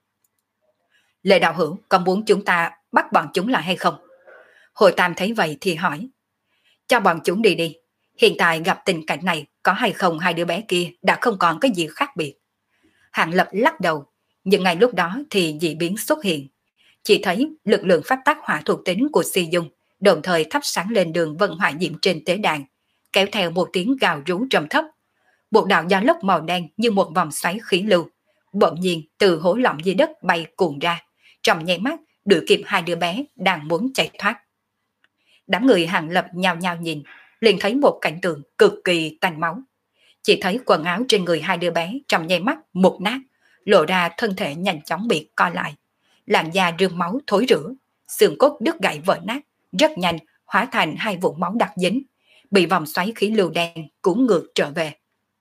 S1: Lệ đạo hữu có muốn chúng ta bắt bọn chúng lại hay không? Hội Tam thấy vậy thì hỏi. Cho bọn chúng đi đi, hiện tại gặp tình cảnh này có hay không hai đứa bé kia đã không còn cái gì khác biệt. Hàng Lập lắc đầu, nhưng ngay lúc đó thì dị biến xuất hiện. Chỉ thấy lực lượng pháp tác hỏa thuộc tính của Si Dung đồng thời thắp sáng lên đường vân hỏa diệm trên tế đàn, kéo theo một tiếng gào rú trầm thấp. Một đạo gió lốc màu đen như một vòng xoáy khí lưu, bỗng nhiên từ hố lõm dưới đất bay cuồn ra, trong nháy mắt đuổi kịp hai đứa bé đang muốn chạy thoát. Đám người Hàng Lập nhao nhao nhìn, liền thấy một cảnh tượng cực kỳ tanh máu. Chỉ thấy quần áo trên người hai đứa bé trong nháy mắt mục nát, lộ ra thân thể nhanh chóng bị co lại. Làn da rương máu thối rữa, xương cốt đứt gãy vỡ nát, rất nhanh hóa thành hai vụn máu đặc dính, bị vòng xoáy khí lưu đen cuốn ngược trở về.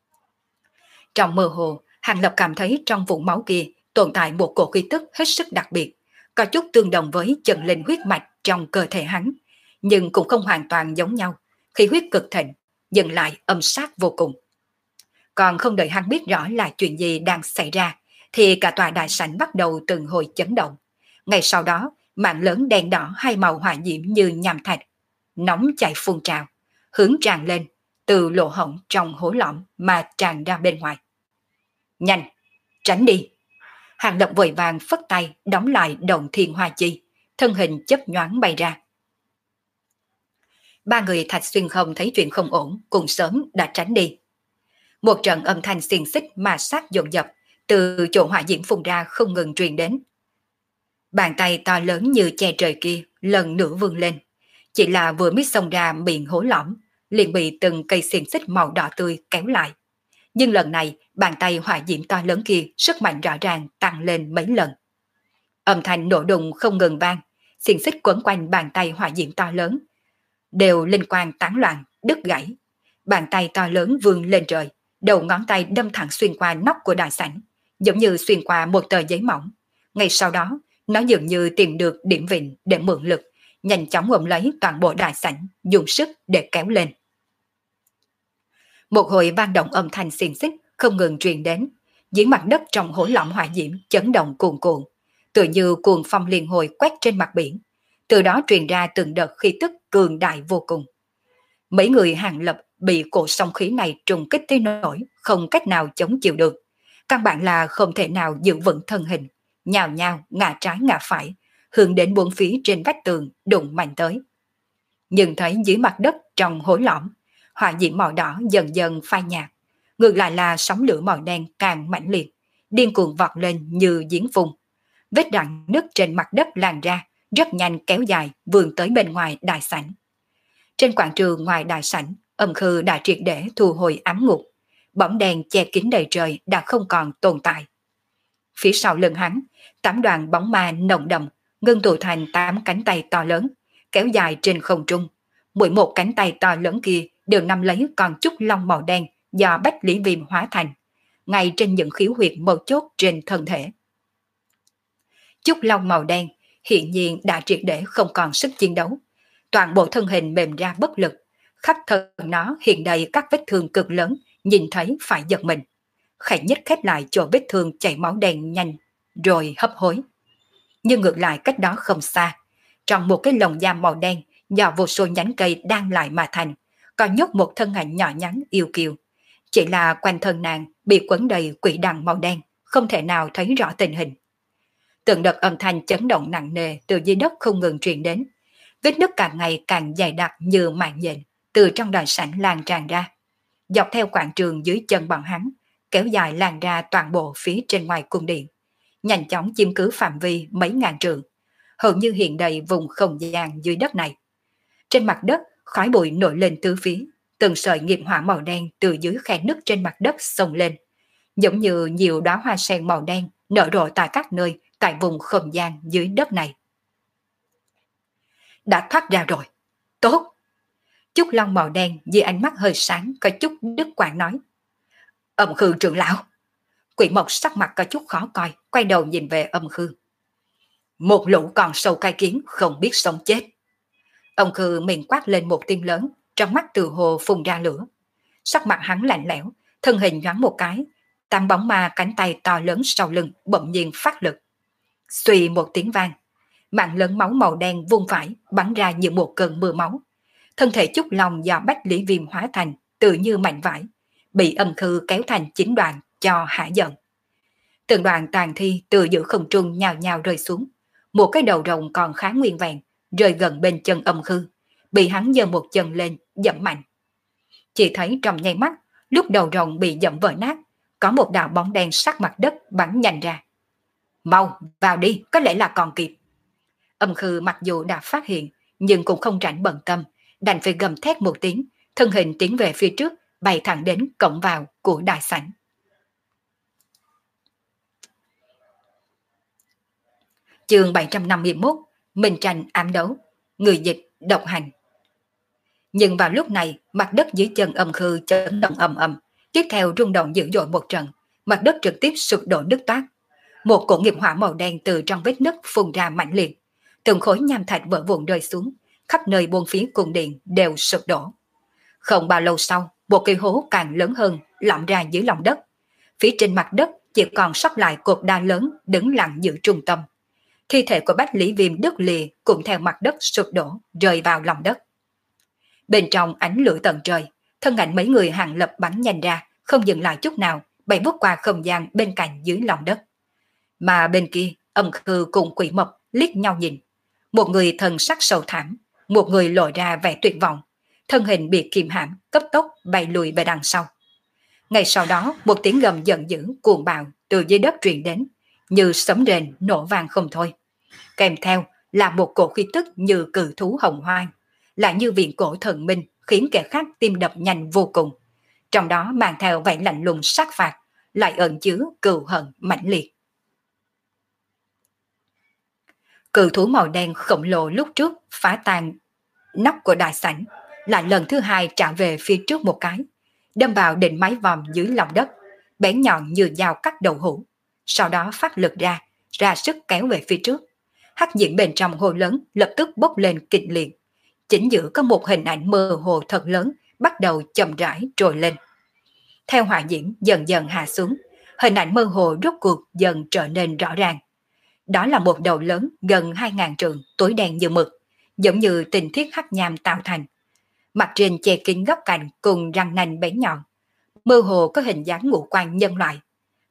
S1: Trong mơ hồ, Hàng Lập cảm thấy trong vụn máu kia tồn tại một cổ khí tức hết sức đặc biệt, có chút tương đồng với chân linh huyết mạch trong cơ thể hắn, nhưng cũng không hoàn toàn giống nhau. Khí huyết cực thịnh, dừng lại âm sát vô cùng. Còn không đợi hắn biết rõ là chuyện gì đang xảy ra, thì cả tòa đại sảnh bắt đầu từng hồi chấn động. Ngay sau đó, mảng lớn đèn đỏ hai màu hỏa diễm như nham thạch, nóng chảy phun trào, hướng tràn lên từ lỗ hổng trong hố lõm mà tràn ra bên ngoài. Nhanh, tránh đi! Hàng Lập vội vàng phất tay đóng lại động thiên hoa chi, thân hình chớp nhoáng bay ra. Ba người Thạch Xuyên Không thấy chuyện không ổn, cùng sớm đã tránh đi. Một trận âm thanh xiềng xích mà sát dồn dập từ chỗ hỏa diễm phun ra không ngừng truyền đến. Bàn tay to lớn như che trời kia lần nữa vươn lên, chỉ là vừa mới xông ra miệng hố lõm, liền bị từng cây xiềng xích màu đỏ tươi kéo lại. Nhưng lần này bàn tay hỏa diễm to lớn kia sức mạnh rõ ràng tăng lên mấy lần. Âm thanh nổ đùng không ngừng vang, xiềng xích quấn quanh bàn tay hỏa diễm to lớn đều linh quang tán loạn, đứt gãy. Bàn tay to lớn vươn lên trời, đầu ngón tay đâm thẳng xuyên qua nóc của đại sảnh, giống như xuyên qua một tờ giấy mỏng. Ngay sau đó, nó dường như tìm được điểm vịn để mượn lực, nhanh chóng ôm lấy toàn bộ đại sảnh, dùng sức để kéo lên. Một hồi vang động âm thanh xiềng xích không ngừng truyền đến, dưới mặt đất trong hỗn loạn hỏa diễm chấn động cuồn cuộn, tựa như cuồng phong liên hồi quét trên mặt biển. Từ đó truyền ra từng đợt khí tức cường đại vô cùng. Mấy người Hàng Lập bị cổ song khí này trùng kích tới nỗi không cách nào chống chịu được, Căn bản là không thể nào giữ vững thân hình, nhào nhào ngã trái ngã phải, hướng đến bốn phía trên vách tường đụng mạnh tới. Nhưng thấy dưới mặt đất trong hối lõm, hỏa diễm màu đỏ dần dần phai nhạt, ngược lại là sóng lửa màu đen càng mãnh liệt, điên cuồng vọt lên như giếng phun. Vết rạn nứt trên mặt đất lan ra, rất nhanh kéo dài vươn tới bên ngoài đại sảnh. Trên quảng trường ngoài đại sảnh, Âm Khư đã triệt để thu hồi ám ngục, bóng đèn che kín đầy trời đã không còn tồn tại. Phía sau lưng hắn, tám đoàn bóng ma nồng đậm ngưng tụ thành tám cánh tay to lớn, kéo dài trên không trung. Mỗi một cánh tay to lớn kia đều nắm lấy con trúc long màu đen do Bách Lý Viêm hóa thành, ngay trên những khiếu huyệt mấu chốt trên thân thể. Trúc long màu đen hiện nhiên đã triệt để không còn sức chiến đấu, toàn bộ thân hình mềm ra bất lực, khắp thân nó hiện đầy các vết thương cực lớn, nhìn thấy phải giật mình. Khẽ nhếch khép lại chỗ vết thương chảy máu đen nhanh, rồi hấp hối. Nhưng ngược lại cách đó không xa, trong một cái lồng giam màu đen do vô số nhánh cây đan lại mà thành, còn nhốt một thân ảnh nhỏ nhắn yêu kiều. Chỉ là quanh thân nàng bị quấn đầy quỷ đằng màu đen, không thể nào thấy rõ tình hình. Từng đợt âm thanh chấn động nặng nề từ dưới đất không ngừng truyền đến. Vết nứt càng ngày càng dày đặc như mạng nhện, từ trong đại sảnh lan tràn ra. Dọc theo quảng trường dưới chân bọn hắn, kéo dài lan ra toàn bộ phía trên ngoài cung điện, nhanh chóng chiếm cứ phạm vi mấy ngàn trượng, hầu như hiện đầy vùng không gian dưới đất này. Trên mặt đất, khói bụi nổi lên tứ phía, từng sợi nghiệp hỏa màu đen từ dưới khe nứt trên mặt đất xông lên, giống như nhiều đóa hoa sen màu đen nở rộ tại các nơi tại vùng không gian dưới đất này. Đã thoát ra rồi, tốt. Trúc long màu đen dưới ánh mắt hơi sáng có chút đứt quãng nói. Âm Khư trưởng lão. Quỷ Mộc sắc mặt có chút khó coi, quay đầu nhìn về Âm Khư. Một lũ còn sâu cai kiến không biết sống chết. Âm Khư miệng quát lên một tiếng lớn, trong mắt từ hồ phun ra lửa. Sắc mặt hắn lạnh lẽo, thân hình nhoáng một cái, tám bóng ma cánh tay to lớn sau lưng bỗng nhiên phát lực. Xuy một tiếng vang, mạng lớn máu màu đen vuông vãi bắn ra như một cơn mưa máu. Thân thể Trúc Long do Bách Lý Viêm hóa thành tự như mảnh vải, bị Âm Khư kéo thành chín đoạn cho hả giận. Từng đoạn tàn thi từ giữa không trung nhào nhào rơi xuống, một cái đầu rồng còn khá nguyên vẹn rơi gần bên chân Âm Khư, bị hắn giơ một chân lên dẫm mạnh. Chỉ thấy trong nháy mắt, lúc đầu rồng bị dẫm vỡ nát, có một đạo bóng đen sát mặt đất bắn nhanh ra. Mau vào đi, có lẽ là còn kịp. Âm Khư mặc dù đã phát hiện nhưng cũng không rảnh bận tâm, đành phải gầm thét một tiếng, thân hình tiến về phía trước, bay thẳng đến cổng vào của đại sảnh. Chương bảy trăm năm mươi mốt, Minh tranh ám đấu, người dịch độc hành. Nhưng vào lúc này, mặt đất dưới chân Âm Khư chấn động ầm ầm, tiếp theo rung động dữ dội một trận, mặt đất trực tiếp sụp đổ nứt toát. Một cỗ nghiệp hỏa màu đen từ trong vết nứt phun ra mãnh liệt, từng khối nham thạch vỡ vụn rơi xuống, khắp nơi bốn phía cung điện đều sụp đổ. Không bao lâu sau, một cái hố càng lớn hơn lõm ra dưới lòng đất. Phía trên mặt đất chỉ còn sót lại cột đá lớn đứng lặng giữa trung tâm. Thi thể của Bách Lý Viêm đứt lìa cũng theo mặt đất sụp đổ rơi vào lòng đất. Bên trong ánh lửa tận trời, thân ảnh mấy người hàng lập bắn nhanh ra, không dừng lại chút nào, bay vút qua không gian bên cạnh dưới lòng đất. Mà bên kia, Âm Khư cùng Quỷ Mộc liếc nhau nhìn. Một người thần sắc sầu thảm, một người lộ ra vẻ tuyệt vọng, thân hình bị kìm hãm, cấp tốc bay lùi về đằng sau. Ngay sau đó, một tiếng gầm giận dữ cuồng bạo từ dưới đất truyền đến, như sấm rền nổ vang không thôi. Kèm theo là một cổ khí tức như cự thú hồng hoang, lại như viện cổ thần minh, khiến kẻ khác tim đập nhanh vô cùng. Trong đó mang theo vẻ lạnh lùng sát phạt, lại ẩn chứa cừu hận mãnh liệt. Cự thú màu đen khổng lồ lúc trước phá tan nóc của đại sảnh, lại lần thứ hai trả về phía trước một cái, đâm vào đỉnh mái vòm dưới lòng đất, bén nhọn như dao cắt đầu hũ. Sau đó phát lực ra, ra sức kéo về phía trước. Hắc diễm bên trong hồ lớn lập tức bốc lên kịch liệt. Chính giữa có một hình ảnh mơ hồ thật lớn bắt đầu chậm rãi trồi lên. Theo hỏa diễm dần dần hạ xuống, hình ảnh mơ hồ rốt cuộc dần trở nên rõ ràng. Đó là một đầu lớn gần hai ngàn trượng, tối đen như mực, giống như tinh thiết hắc nham tạo thành. Mặt trên che kín góc cạnh cùng răng nanh bén nhọn, mơ hồ có hình dáng ngũ quan nhân loại.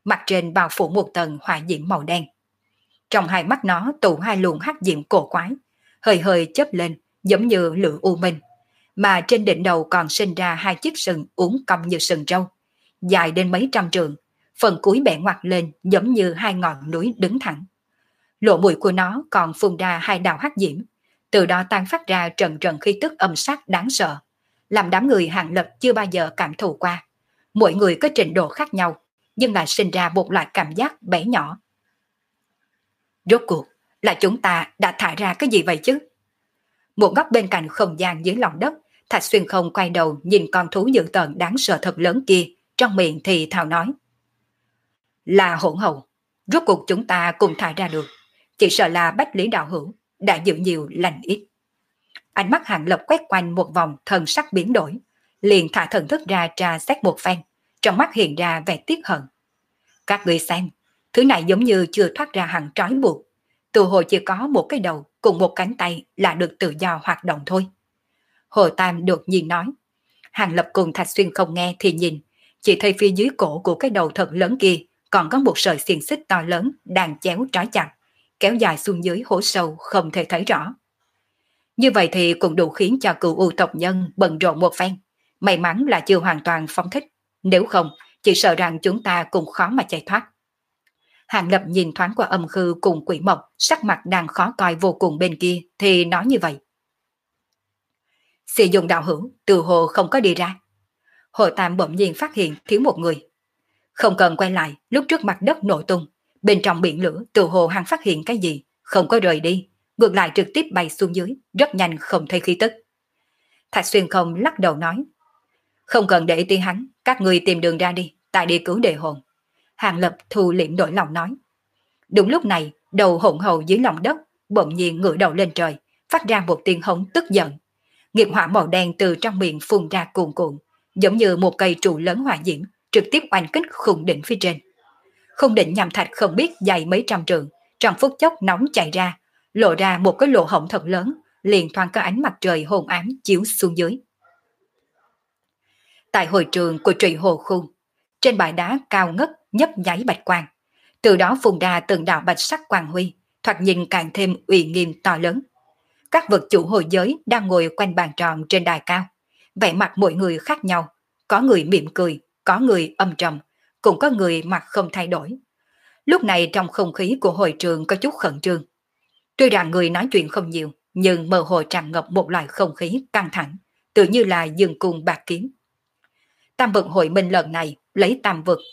S1: mặt trên bao phủ một tầng hỏa diễm màu đen. Trong hai mắt nó tụ hai luồng hắc diễm cổ quái, hơi hơi chớp lên giống như lửa u minh, mà trên đỉnh đầu còn sinh ra hai chiếc sừng uốn cong như sừng trâu, dài đến mấy trăm trượng, phần cuối bẻ ngoặt lên giống như hai ngọn núi đứng thẳng. Lỗ mũi của nó còn phun ra hai đạo hắc diễm, từ đó tan phát ra trận trận khí tức âm sát đáng sợ, làm đám người Hàng Lập chưa bao giờ cảm thụ qua. Mỗi người có trình độ khác nhau, nhưng lại sinh ra một loại cảm giác bé nhỏ. Rốt cuộc là chúng ta đã thải ra cái gì vậy chứ? Một góc bên cạnh không gian dưới lòng đất, Thạch Xuyên Không quay đầu nhìn con thú dữ tợn đáng sợ thật lớn kia, trong miệng thì thào nói: là hỗn hậu, rốt cuộc chúng ta cùng thải ra được, chỉ sợ là Bách Lý đạo hữu đã giữ nhiều lành ít. Ánh mắt Hàng Lập quét quanh một vòng, thần sắc biến đổi, liền thả thần thức ra tra xét một phen, trong mắt hiện ra vẻ tiếc hận. Các người xem, thứ này giống như chưa thoát ra hẳn trói buộc, từ hồ chỉ có một cái đầu cùng một cánh tay là được tự do hoạt động thôi. Hồ Tam đột nhiên nói. Hàng Lập cùng Thạch Xuyên Không nghe thì nhìn, chỉ thấy phía dưới cổ của cái đầu thật lớn kia còn có một sợi xiềng xích to lớn đang chéo trói chặt, kéo dài xuống dưới hố sâu không thể thấy rõ. Như vậy thì cũng đủ khiến cho cựu u tộc nhân bận rộn một phen. May mắn là chưa hoàn toàn phóng thích, nếu không chỉ sợ rằng chúng ta cũng khó mà chạy thoát. Hàng Lập nhìn thoáng qua Âm Khư cùng Quỷ Mộc, sắc mặt đang khó coi vô cùng bên kia thì nói như vậy. Sử dụng đạo hữu từ hồ không có đi ra. Hồ Tam bỗng nhiên phát hiện thiếu một người. Không cần quay lại, lúc trước mặt đất nổ tung, bên trong biển lửa từ hồ hắn phát hiện cái gì, không có rời đi, ngược lại trực tiếp bay xuống dưới, rất nhanh không thấy khí tức. Thạch Xuyên Không lắc đầu nói, không cần để ý hắn, các người tìm đường ra đi, tại đi cứu đề hồn. Hàng Lập thu liễm đổi lòng nói. Đúng lúc này, đầu hỗn hầu dưới lòng đất bỗng nhiên ngửa đầu lên trời, phát ra một tiếng hống tức giận. Nghiệp hỏa màu đen từ trong miệng phun ra cuồn cuộn, giống như một cây trụ lớn hỏa diễm, trực tiếp oanh kích khung đỉnh phía trên. Khung đỉnh nham thạch không biết dày mấy trăm trượng, trong phút chốc nóng chảy ra, lộ ra một cái lỗ hổng thật lớn, liền thoáng có ánh mặt trời hôn ám chiếu xuống dưới. Tại hội trường của Trụy Hồ Khu, trên bãi đá cao ngất nhấp nháy bạch quang, từ đó phun ra từng đạo bạch sắc quang huy, thoạt nhìn càng thêm uy nghiêm to lớn. Các vật chủ hồi giới đang ngồi quanh bàn tròn trên đài cao, vẻ mặt mỗi người khác nhau, có người mỉm cười, có người âm trầm, cũng có người mặt không thay đổi. Lúc này trong không khí của hội trường có chút khẩn trương. Tuy rằng người nói chuyện không nhiều, nhưng mơ hồ tràn ngập một loại không khí căng thẳng, tự như là dương cung bạc kiếm. Tam vực hội minh lần này lấy tam vực.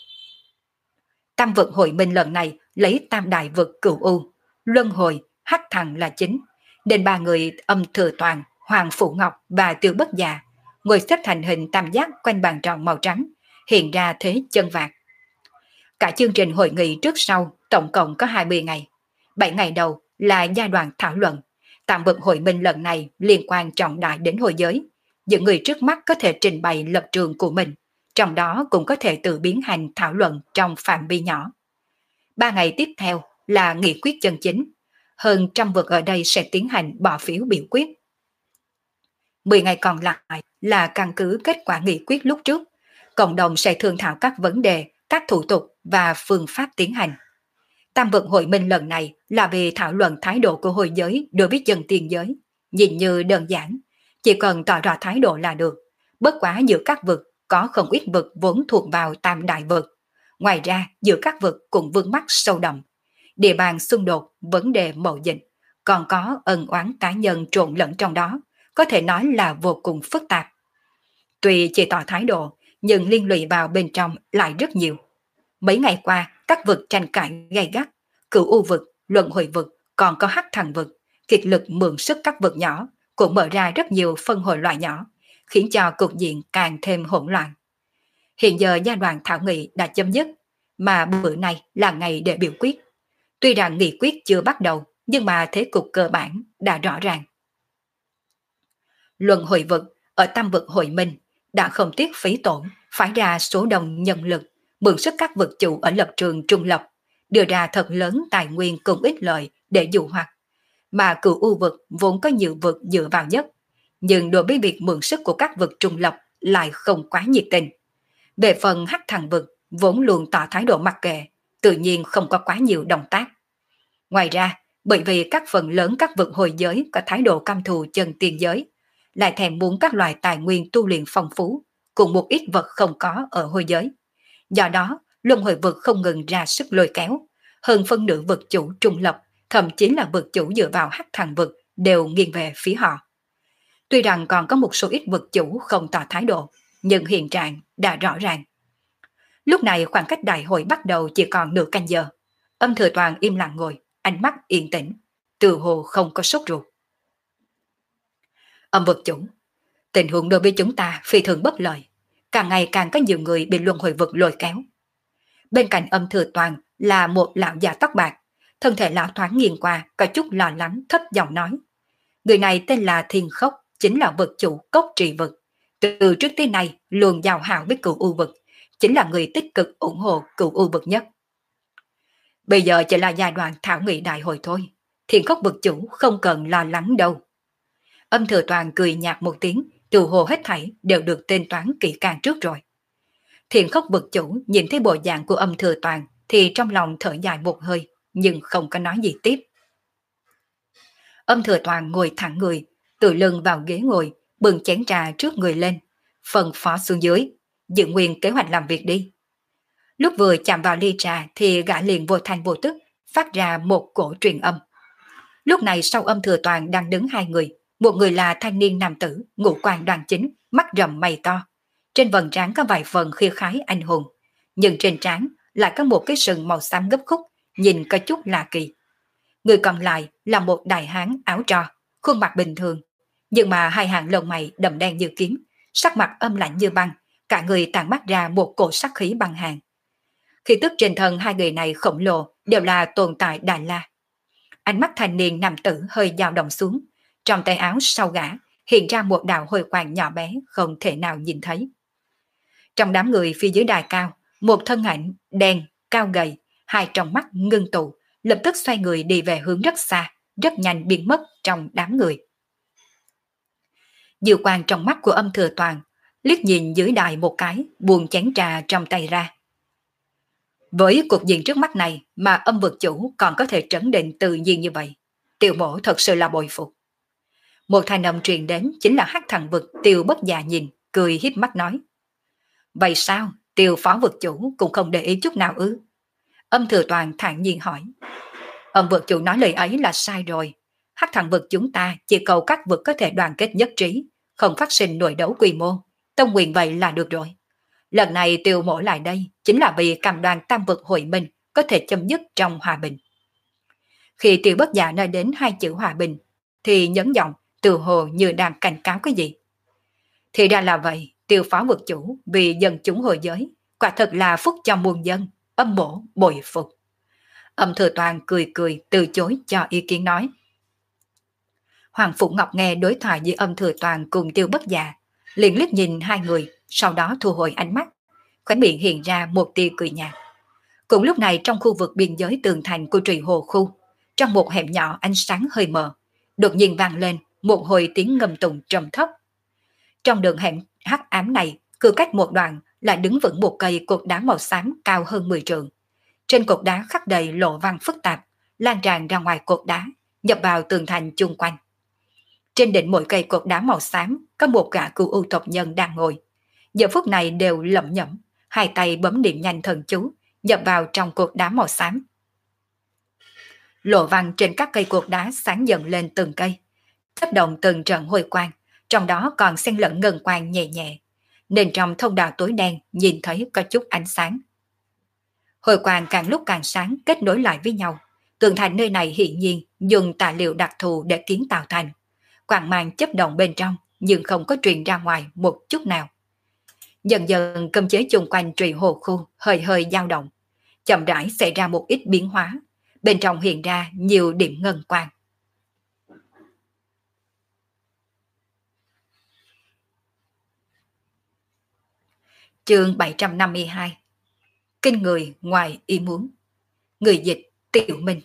S1: Tam vực hội minh lần này lấy tam đại vực cửu u, luân hồi, hắc thần là chính. Đến ba người Âm Thừa Toàn, Hoàng Phủ Ngọc và Tiêu Bất Già ngồi xếp thành hình tam giác quanh bàn tròn màu trắng, hiện ra thế chân vạc. Cả chương trình hội nghị trước sau tổng cộng có hai mươi ngày. bảy ngày đầu là giai đoạn thảo luận. Tam vực hội minh lần này liên quan trọng đại đến hội giới. Những người trước mắt có thể trình bày lập trường của mình, trong đó cũng có thể tự biến hành thảo luận trong phạm vi nhỏ. Ba ngày tiếp theo là nghị quyết chân chính. Hơn trăm vực ở đây sẽ tiến hành bỏ phiếu biểu quyết. Mười ngày còn lại là căn cứ kết quả nghị quyết lúc trước, cộng đồng sẽ thương thảo các vấn đề, các thủ tục và phương pháp tiến hành. Tam vực hội minh lần này là về thảo luận thái độ của hội giới đối với dân tiền giới, nhìn như đơn giản, chỉ cần tỏ rõ thái độ là được. Bất quá giữa các vực có không ít vực vốn thuộc vào tam đại vực. Ngoài ra giữa các vực cũng vướng mắc sâu đậm. Địa bàn xung đột, vấn đề mậu dịch, còn có ân oán cá nhân trộn lẫn trong đó, có thể nói là vô cùng phức tạp. Tuy chỉ tỏ thái độ, nhưng liên lụy vào bên trong lại rất nhiều. Mấy ngày qua, các vực tranh cãi gay gắt, cửu u vực, luận hồi vực, còn có hắc thần vực, kiệt lực mượn sức các vực nhỏ, cũng mở ra rất nhiều phân hội loại nhỏ, khiến cho cục diện càng thêm hỗn loạn. Hiện giờ giai đoạn thảo nghị đã chấm dứt, mà bữa nay là ngày để biểu quyết. Tuy rằng nghị quyết chưa bắt đầu, nhưng mà thế cục cơ bản đã rõ ràng. Luận hội vực ở tam vực hội minh đã không tiếc phí tổn, phải ra số đông nhân lực, mượn sức các vực chủ ở lập trường trung lập, đưa ra thật lớn tài nguyên cùng ích lợi để dụ hoặc. Mà cửu u vực vốn có nhiều vực dựa vào nhất, nhưng đối với việc mượn sức của các vực trung lập lại không quá nhiệt tình. Về phần hắc thần vực vốn luôn tỏ thái độ mặc kệ, tự nhiên không có quá nhiều động tác. Ngoài ra, bởi vì các phần lớn các vực hồi giới có thái độ căm thù chân tiên giới, lại thèm muốn các loại tài nguyên tu luyện phong phú, cùng một ít vật không có ở hồi giới. Do đó, luân hồi vực không ngừng ra sức lôi kéo, hơn phân nửa vực chủ trung lập, thậm chí là vực chủ dựa vào hắc thần vực đều nghiêng về phía họ. Tuy rằng còn có một số ít vực chủ không tỏ thái độ, nhưng hiện trạng đã rõ ràng. Lúc này khoảng cách đại hội bắt đầu chỉ còn nửa canh giờ. Âm Thừa Toàn im lặng ngồi, ánh mắt yên tĩnh, từ hồ không có sốt ruột. Âm vực chủ, tình huống đối với chúng ta phi thường bất lợi, càng ngày càng có nhiều người bị luân hồi vực lôi kéo. Bên cạnh Âm Thừa Toàn là một lão già tóc bạc, thân thể lão thoáng nghiêng qua, có chút lo lắng thấp giọng nói. Người này tên là Thiên Khốc, chính là vực chủ Cốc Trì vực. Từ trước tới nay luôn giao hảo với Cửu U vực, chính là người tích cực ủng hộ Cửu U vực nhất. Bây giờ chỉ là giai đoạn thảo nghị đại hội thôi, Thiên Khốc vực chủ không cần lo lắng đâu. Âm Thừa Toàn cười nhạt một tiếng, từ hồ hết thảy đều được tên toán kỹ càng trước rồi. Thiên Khốc vực chủ nhìn thấy bộ dạng của Âm Thừa Toàn thì trong lòng thở dài một hơi, nhưng không có nói gì tiếp. Âm Thừa Toàn ngồi thẳng người, tự lưng vào ghế ngồi, bừng chén trà trước người lên, phân phó xuống dưới, giữ nguyên kế hoạch làm việc đi. Lúc vừa chạm vào ly trà thì gã liền vô thanh vô tức phát ra một cổ truyền âm. Lúc này sau Âm Thừa Toàn đang đứng hai người, một người là thanh niên nam tử, ngũ quan đoan chính, mắt rậm mày to. Trên vầng trán có vài phần khí khái anh hùng, nhưng trên trán lại có một cái sừng màu xám gấp khúc, nhìn có chút lạ kỳ. Người còn lại là một đại hán áo trò, khuôn mặt bình thường, nhưng mà hai hàng lông mày đậm đen như kiếm, sắc mặt âm lạnh như băng, cả người tản mắt ra một cổ sát khí băng hàng. Khí tức trên thân hai người này khổng lồ đều là tồn tại Đại La. Ánh mắt thanh niên nam tử hơi dao động xuống, trong tay áo sau gã hiện ra một đạo hồi quang nhỏ bé không thể nào nhìn thấy. Trong đám người phía dưới đài cao, một thân ảnh đen, cao gầy, hai tròng mắt ngưng tụ, lập tức xoay người đi về hướng rất xa, rất nhanh biến mất trong đám người. Dư quang trong mắt của Âm Thừa Toàn, liếc nhìn dưới đài một cái, buông chén trà trong tay ra. Với cuộc diện trước mắt này mà Âm vực chủ còn có thể trấn định tự nhiên như vậy, Tiêu Mỗ thật sự là bội phục. Một thanh âm truyền đến chính là hắc thần vực Tiêu Bất Già nhìn, cười híp mắt nói. Vậy sao, Tiêu phó vực chủ cũng không để ý chút nào ư? Âm Thừa Toàn thản nhiên hỏi. Âm vực chủ nói lời ấy là sai rồi. Hắc thần vực chúng ta chỉ cầu các vực có thể đoàn kết nhất trí, không phát sinh nội đấu quy mô. Tông quyền vậy là được rồi. Lần này Tiêu Mỗ lại đây chính là vì cầm đoàn tam vực hội minh có thể chấm dứt trong hòa bình. Khi Tiêu Bất Già nói đến hai chữ hòa bình, thì nhấn giọng từ hồ như đang cảnh cáo cái gì. Thì ra là vậy, Tiêu phó vực chủ vì dân chúng hồi giới, quả thật là phúc cho muôn dân, Âm Mỗ bội phục. Âm Thừa Toàn cười cười từ chối cho ý kiến nói. Hoàng Phủ Ngọc nghe đối thoại giữa Âm Thừa Toàn cùng Tiêu Bất Già, liền liếc nhìn hai người, sau đó thu hồi ánh mắt, khóe miệng hiện ra một tia cười nhạt. Cùng lúc này trong khu vực biên giới tường thành của Trì Hồ khu, trong một hẻm nhỏ ánh sáng hơi mờ, đột nhiên vang lên một hồi tiếng ngâm tụng trầm thấp. Trong đường hẻm hắc ám này, cứ cách một đoạn là đứng vững một cây cột đá màu xám cao hơn mười trượng. Trên cột đá khắc đầy lộ văn phức tạp, lan tràn ra ngoài cột đá, nhập vào tường thành chung quanh. Trên đỉnh mỗi cây cột đá màu xám có một gã cửu u tộc nhân đang ngồi. Giờ phút này đều lẩm nhẩm, hai tay bấm niệm nhanh thần chú, nhập vào trong cột đá màu xám. Lộ văn trên các cây cột đá sáng dần lên từng cây, kích động từng trận hồi quang, trong đó còn xen lẫn ngân quang nhẹ nhẹ, nên trong thông đạo tối đen nhìn thấy có chút ánh sáng. Hồi quang càng lúc càng sáng kết nối lại với nhau. Tường thành nơi này hiển nhiên dùng tài liệu đặc thù để kiến tạo thành. Quang mang chấp động bên trong nhưng không có truyền ra ngoài một chút nào. Dần dần cấm chế chung quanh Trì Hồ khu hơi hơi dao động, chậm rãi xảy ra một ít biến hóa, bên trong hiện ra nhiều điểm ngân quang. Chương bảy trăm năm mươi hai. Kinh người ngoài ý muốn. Người dịch Tiểu Minh.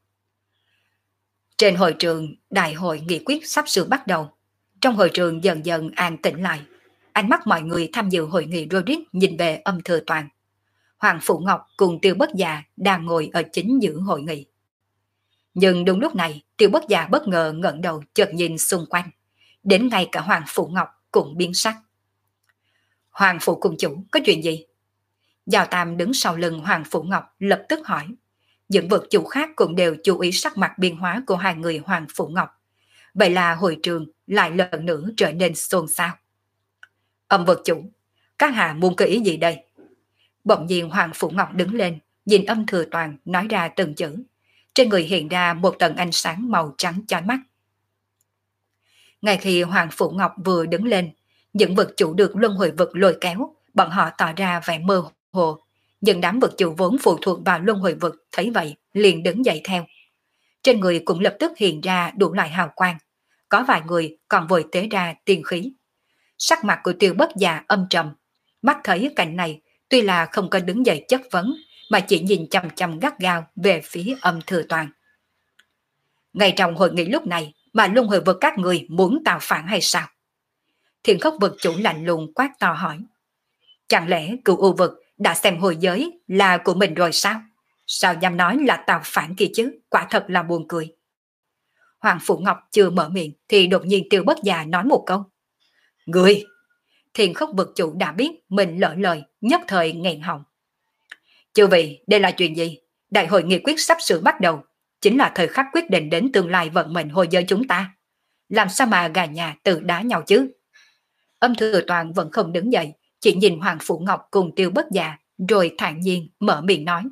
S1: Trên hội trường, đại hội nghị quyết sắp sửa bắt đầu. Trong hội trường dần dần an tĩnh lại. Ánh mắt mọi người tham dự hội nghị Rodic nhìn về Âm Thừa Toàn. Hoàng Phủ Ngọc cùng Tiêu Bất Già đang ngồi ở chính giữa hội nghị. Nhưng đúng lúc này, Tiêu Bất Già bất ngờ ngẩng đầu chợt nhìn xung quanh. Đến ngay cả Hoàng Phủ Ngọc cũng biến sắc. Hoàng Phủ cung chủ, có chuyện gì? Giao Tam đứng sau lưng Hoàng Phủ Ngọc lập tức hỏi. Những vực chủ khác cũng đều chú ý sắc mặt biến hóa của hai người Hoàng Phủ Ngọc. Vậy là hội trường lại lần nữa trở nên xôn xao. Âm vực chủ, các hạ muốn có ý gì đây? Bỗng nhiên Hoàng Phủ Ngọc đứng lên, nhìn Âm Thừa Toàn nói ra từng chữ. Trên người hiện ra một tầng ánh sáng màu trắng chói mắt. Ngay khi Hoàng Phủ Ngọc vừa đứng lên, những vực chủ được luân hồi vực lôi kéo, bọn họ tỏ ra vẻ mơ hồ. Nhưng đám vực chủ vốn phụ thuộc vào luân hồi vực thấy vậy liền đứng dậy theo. Trên người cũng lập tức hiện ra đủ loại hào quang. Có vài người còn vội tế ra tiên khí. Sắc mặt của Tiêu Bất Già âm trầm. Mắt thấy cảnh này, tuy là không có đứng dậy chất vấn, mà chỉ nhìn chăm chăm gắt gao về phía Âm Thừa Toàn. Ngay trong hội nghị lúc này mà luân hồi vực các người muốn tạo phản hay sao? Thiên Khốc vực chủ lạnh lùng quát to hỏi. Chẳng lẽ cựu u vực đã xem hồi giới là của mình rồi sao? Sao dám nói là tạo phản kia chứ? Quả thật là buồn cười. Hoàng Phủ Ngọc chưa mở miệng thì đột nhiên Tiêu Bất Già nói một câu. Người! Thiên Khốc vực chủ đã biết mình lỡ lời, nhất thời nghẹn họng. Chư vị, đây là chuyện gì? Đại hội nghị quyết sắp sửa bắt đầu, chính là thời khắc quyết định đến tương lai vận mệnh hồi giới chúng ta. Làm sao mà gà nhà tự đá nhau chứ? Âm Thừa Toàn vẫn không đứng dậy, chỉ nhìn Hoàng Phủ Ngọc cùng Tiêu Bất Già, rồi thản nhiên mở miệng nói.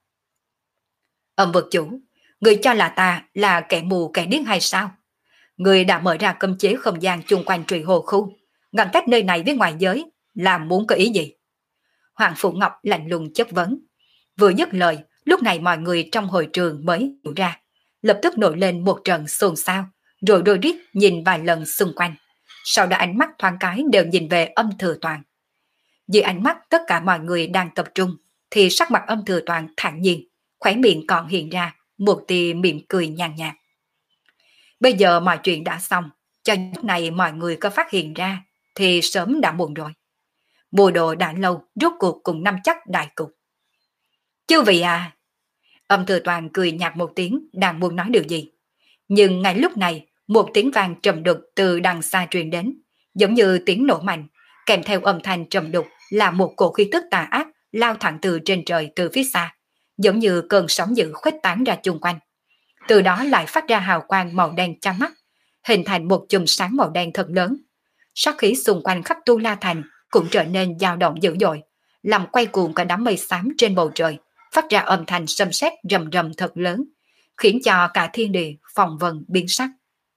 S1: Âm vực chủ, người cho là ta là kẻ mù kẻ điếc hay sao? Người đã mở ra cấm chế không gian chung quanh Trụy Hồ khu, ngăn cách nơi này với ngoài giới, làm muốn có ý gì? Hoàng Phủ Ngọc lạnh lùng chất vấn. Vừa dứt lời, lúc này mọi người trong hội trường mới hiểu ra, lập tức nổi lên một trận xôn xao, rồi đôi rít nhìn vài lần xung quanh. Sau đó ánh mắt thoáng cái đều nhìn về Âm Thừa Toàn. Dưới ánh mắt tất cả mọi người đang tập trung, thì sắc mặt Âm Thừa Toàn thản nhiên, khóe miệng còn hiện ra một tia mỉm cười nhàn nhạt. Bây giờ mọi chuyện đã xong, cho lúc này mọi người có phát hiện ra thì sớm đã muộn rồi. Mùa đồ đã lâu rốt cuộc cùng nắm chắc đại cục. Chứ vị à? Âm Thừa Toàn cười nhạt một tiếng đang muốn nói điều gì. Nhưng ngay lúc này một tiếng vang trầm đục từ đằng xa truyền đến, giống như tiếng nổ mạnh, kèm theo âm thanh trầm đục là một cổ khí tức tà ác lao thẳng từ trên trời từ phía xa, giống như cơn sóng dữ khuếch tán ra chung quanh. Từ đó lại phát ra hào quang màu đen chói mắt, hình thành một chùm sáng màu đen thật lớn. Sát khí xung quanh khắp Tu La Thành cũng trở nên dao động dữ dội, làm quay cuồng cả đám mây xám trên bầu trời, phát ra âm thanh sấm sét rầm rầm thật lớn, khiến cho cả thiên địa phòng vần biến sắc.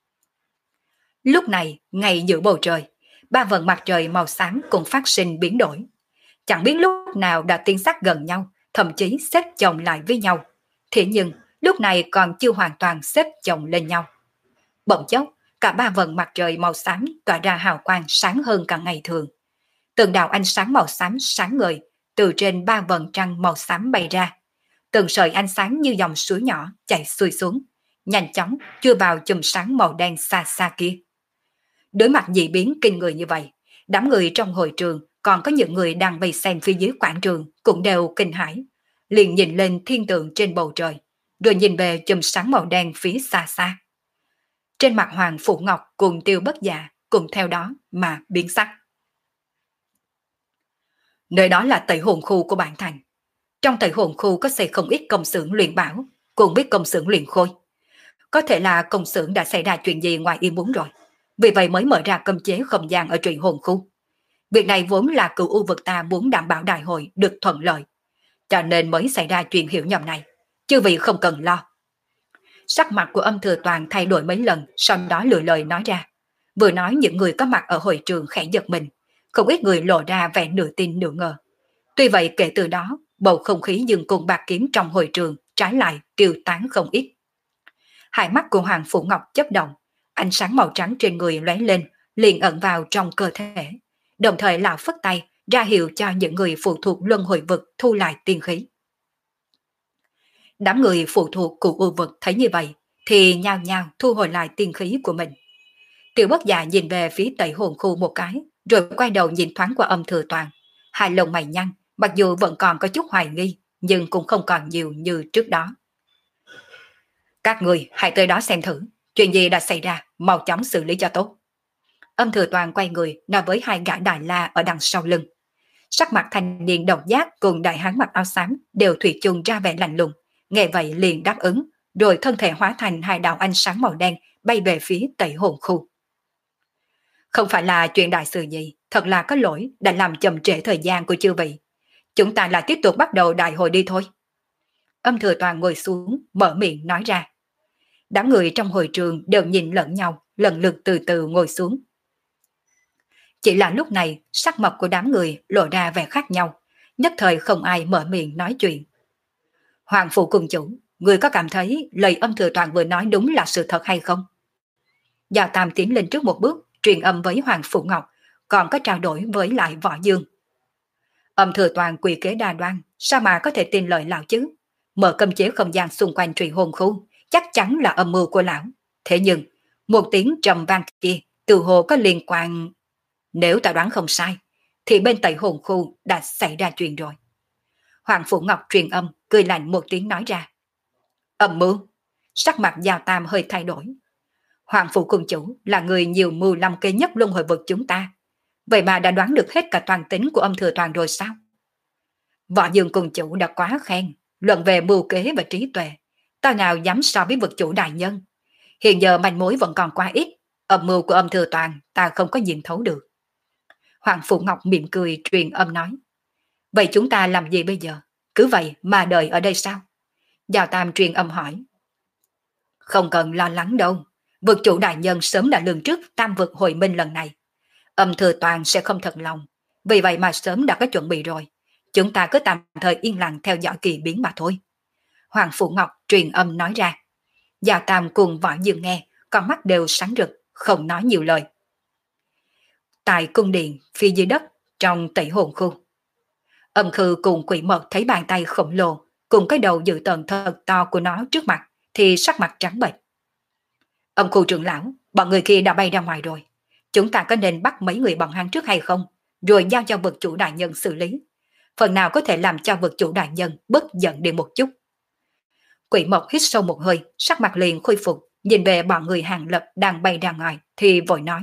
S1: Lúc này, ngay giữa bầu trời, ba vầng mặt trời màu xám cũng phát sinh biến đổi. Chẳng biết lúc nào đã tiến sát gần nhau, thậm chí xếp chồng lại với nhau. Thế nhưng, lúc này còn chưa hoàn toàn xếp chồng lên nhau. Bỗng chốc, cả ba vầng mặt trời màu xám tỏa ra hào quang sáng hơn cả ngày thường. Từng đạo ánh sáng màu xám sáng ngời từ trên ba vầng trăng màu xám bay ra. Từng sợi ánh sáng như dòng suối nhỏ chảy xuôi xuống, nhanh chóng chui vào chùm sáng màu đen xa xa kia. Đối mặt dị biến kinh người như vậy, đám người trong hội trường, còn có những người đang vây xem phía dưới quảng trường cũng đều kinh hãi, liền nhìn lên thiên tượng trên bầu trời, rồi nhìn về chùm sáng màu đen phía xa xa. Trên mặt Hoàng Phủ Ngọc cùng Tiêu Bất Dạ cùng theo đó mà biến sắc. Nơi đó là Tẩy Hồn khu của bản thành. Trong Tẩy Hồn khu có xây không ít công xưởng luyện bảo, cùng biết công xưởng luyện khôi. Có thể là công xưởng đã xảy ra chuyện gì ngoài ý muốn rồi, vì vậy mới mở ra cấm chế không gian ở Trụy Hồn khu. Việc này vốn là cựu u vực ta muốn đảm bảo đại hội được thuận lợi, cho nên mới xảy ra chuyện hiểu nhầm này, chư vị không cần lo. Sắc mặt của Âm Thừa Toàn thay đổi mấy lần, sau đó lựa lời nói ra. Vừa nói những người có mặt ở hội trường khẽ giật mình, không ít người lộ ra vẻ nửa tin nửa ngờ. Tuy vậy kể từ đó, bầu không khí dừng cùng bạc kiếm trong hội trường trái lại tiêu tán không ít. Hai mắt của Hoàng Phủ Ngọc chớp động, ánh sáng màu trắng trên người lóe lên, liền ẩn vào trong cơ thể. Đồng thời lão phất tay ra hiệu cho những người phụ thuộc luân hồi vực thu lại tiên khí. Đám người phụ thuộc của u vực thấy như vậy thì nhao nhao thu hồi lại tiên khí của mình. Tiểu Bất Dạ nhìn về phía Tẩy Hồn khu một cái, rồi quay đầu nhìn thoáng qua Âm Thừa Toàn, hai lông mày nhăn, mặc dù vẫn còn có chút hoài nghi, nhưng cũng không còn nhiều như trước đó. Các người hãy tới đó xem thử, chuyện gì đã xảy ra, mau chóng xử lý cho tốt. Âm Thừa Toàn quay người nói với hai gã Đại La ở đằng sau lưng. Sắc mặt thanh niên độc giác cùng đại hán mặc áo xám đều thủy chung ra vẻ lạnh lùng, nghe vậy liền đáp ứng, rồi thân thể hóa thành hai đạo ánh sáng màu đen bay về phía Tẩy Hồn Khu. Không phải là chuyện đại sự gì, thật là có lỗi đã làm chậm trễ thời gian của chư vị. Chúng ta lại tiếp tục bắt đầu đại hội đi thôi. Âm Thừa Toàn ngồi xuống, mở miệng nói ra. Đám người trong hội trường đều nhìn lẫn nhau, lần lượt từ từ ngồi xuống. Chỉ là lúc này, sắc mặt của đám người lộ ra vẻ khác nhau, nhất thời không ai mở miệng nói chuyện. Hoàng Phụ Cung Chủ, người có cảm thấy lời Âm Thừa Toàn vừa nói đúng là sự thật hay không? Gia Tam tiến lên trước một bước, truyền âm với Hoàng Phụ Ngọc, còn có trao đổi với lại Võ Dương. Âm Thừa Toàn quỳ kế đa đoan, sao mà có thể tin lời lão chứ? Mở cấm chế không gian xung quanh Trụy Hồn Khu, chắc chắn là âm mưu của lão. Thế nhưng, một tiếng trầm vang kia từ hồ có liên quan. Nếu ta đoán không sai, thì bên Tẩy Hồn Khu đã xảy ra chuyện rồi. Hoàng Phủ Ngọc truyền âm, cười lạnh một tiếng nói ra. Âm mưu. Sắc mặt Giao Tam hơi thay đổi. Hoàng Phủ Cung Chủ là người nhiều mưu lăm kế nhất luân hồi vực chúng ta. Vậy mà đã đoán được hết cả toàn tính của Âm Thừa Toàn rồi sao? Võ Dương Cung Chủ đã quá khen, luận về mưu kế và trí tuệ. Ta nào dám so với vực chủ đại nhân. Hiện giờ manh mối vẫn còn quá ít. Âm mưu của Âm Thừa Toàn ta không có nhìn thấu được. Hoàng Phủ Ngọc mỉm cười truyền âm nói. Vậy chúng ta làm gì bây giờ? Cứ vậy mà đợi ở đây sao? Giao Tam truyền âm hỏi. Không cần lo lắng đâu. Vực chủ đại nhân sớm đã lường trước tam vực hồi minh lần này. Âm Thừa Toàn sẽ không thật lòng. Vì vậy mà sớm đã có chuẩn bị rồi. Chúng ta cứ tạm thời yên lặng theo dõi kỳ biến mà thôi. Hoàng Phủ Ngọc truyền âm nói ra. Giao Tam cùng Võ Dương nghe, con mắt đều sáng rực, không nói nhiều lời. Tại cung điện phía dưới đất trong Tẩy Hồn Khu, Âm Khư cùng Quỷ Mật thấy bàn tay khổng lồ cùng cái đầu dự tợn thật to của nó trước mặt thì sắc mặt trắng bệch. Âm Khu trưởng lão, bọn người kia đã bay ra ngoài rồi. Chúng ta có nên bắt mấy người bọn hắn trước hay không, rồi giao cho vực chủ đại nhân xử lý? Phần nào có thể làm cho vực chủ đại nhân bớt giận đi một chút. Quỷ Mộc hít sâu một hơi, sắc mặt liền khôi phục, nhìn về bọn người Hàng Lập đang bay ra ngoài thì vội nói.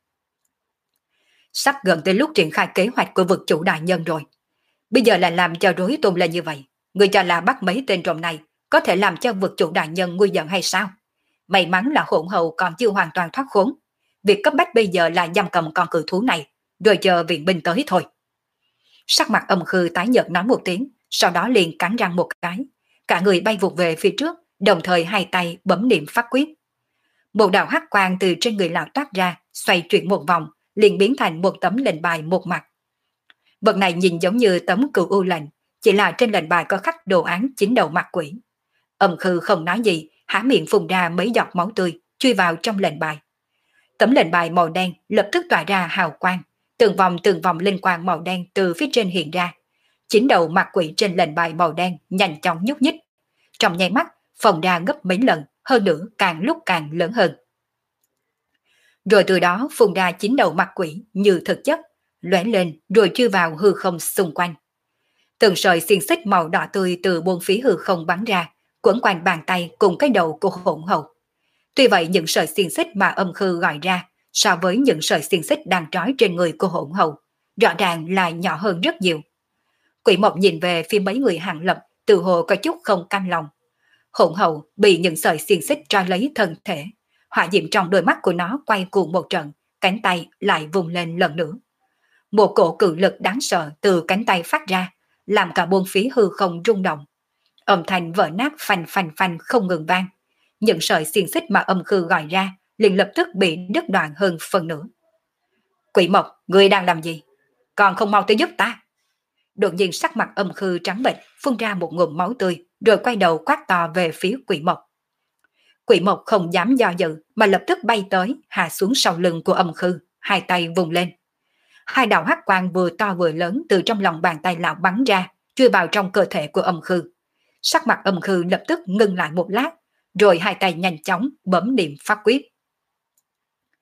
S1: Sắp gần tới lúc triển khai kế hoạch của vực chủ đại nhân rồi. Bây giờ là làm cho rối tung lên như vậy. Người cho là bắt mấy tên trộm này có thể làm cho vực chủ đại nhân nguy giận hay sao? May mắn là hỗn hậu còn chưa hoàn toàn thoát khốn. Việc cấp bách bây giờ là giam cầm con cự thú này, rồi chờ viện binh tới thôi. Sắc mặt Âm Khư tái nhợt nói một tiếng, sau đó liền cắn răng một cái. Cả người bay vụt về phía trước, đồng thời hai tay bấm niệm pháp quyết. Một đạo hắc quang từ trên người lão toát ra, xoay chuyển một vòng, liền biến thành một tấm lệnh bài một mặt. Vật này nhìn giống như tấm cửu u lệnh, chỉ là trên lệnh bài có khắc đồ án chín đầu mặt quỷ. Âm Khư không nói gì, há miệng phun ra mấy giọt máu tươi, chui vào trong lệnh bài. Tấm lệnh bài màu đen lập tức tỏa ra hào quang, từng vòng từng vòng linh quang màu đen từ phía trên hiện ra. Chín đầu mặt quỷ trên lệnh bài màu đen nhanh chóng nhúc nhích, trong nháy mắt phồng ra gấp mấy lần, hơn nữa càng lúc càng lớn hơn. Rồi từ đó phun ra chín đầu mặt quỷ như thực chất, lóe lên rồi chui vào hư không xung quanh. Từng sợi xiên xích màu đỏ tươi từ bốn phía hư không bắn ra, quấn quanh bàn tay cùng cái đầu của hỗn hậu. Tuy vậy những sợi xiên xích mà Âm Khư gọi ra so với những sợi xiên xích đang trói trên người của hỗn hậu, rõ ràng là nhỏ hơn rất nhiều. Quỷ Mộc nhìn về phía mấy người Hàng Lập, tự hồ có chút không cam lòng. Hỗn hậu bị những sợi xiên xích trói lấy thân thể, hỏa diệm trong đôi mắt của nó quay cuồng một trận, cánh tay lại vùng lên lần nữa. Một cổ cự lực đáng sợ từ cánh tay phát ra, làm cả bốn phía hư không rung động. Âm thanh vỡ nát phanh phanh phanh không ngừng vang. Những sợi xiên xích mà Âm Khư gọi ra liền lập tức bị đứt đoạn hơn phần nửa. Quỷ Mộc, ngươi đang làm gì? Còn không mau tới giúp ta. Đột nhiên sắc mặt Âm Khư trắng bệch, phun ra một ngụm máu tươi, rồi quay đầu quát to về phía Quỷ Mộc. Quỷ Mộc không dám do dự mà lập tức bay tới, hạ xuống sau lưng của Âm Khư, hai tay vùng lên. Hai đạo hắc quang vừa to vừa lớn từ trong lòng bàn tay lão bắn ra, chui vào trong cơ thể của Âm Khư. Sắc mặt Âm Khư lập tức ngưng lại một lát, rồi hai tay nhanh chóng bấm niệm pháp quyết.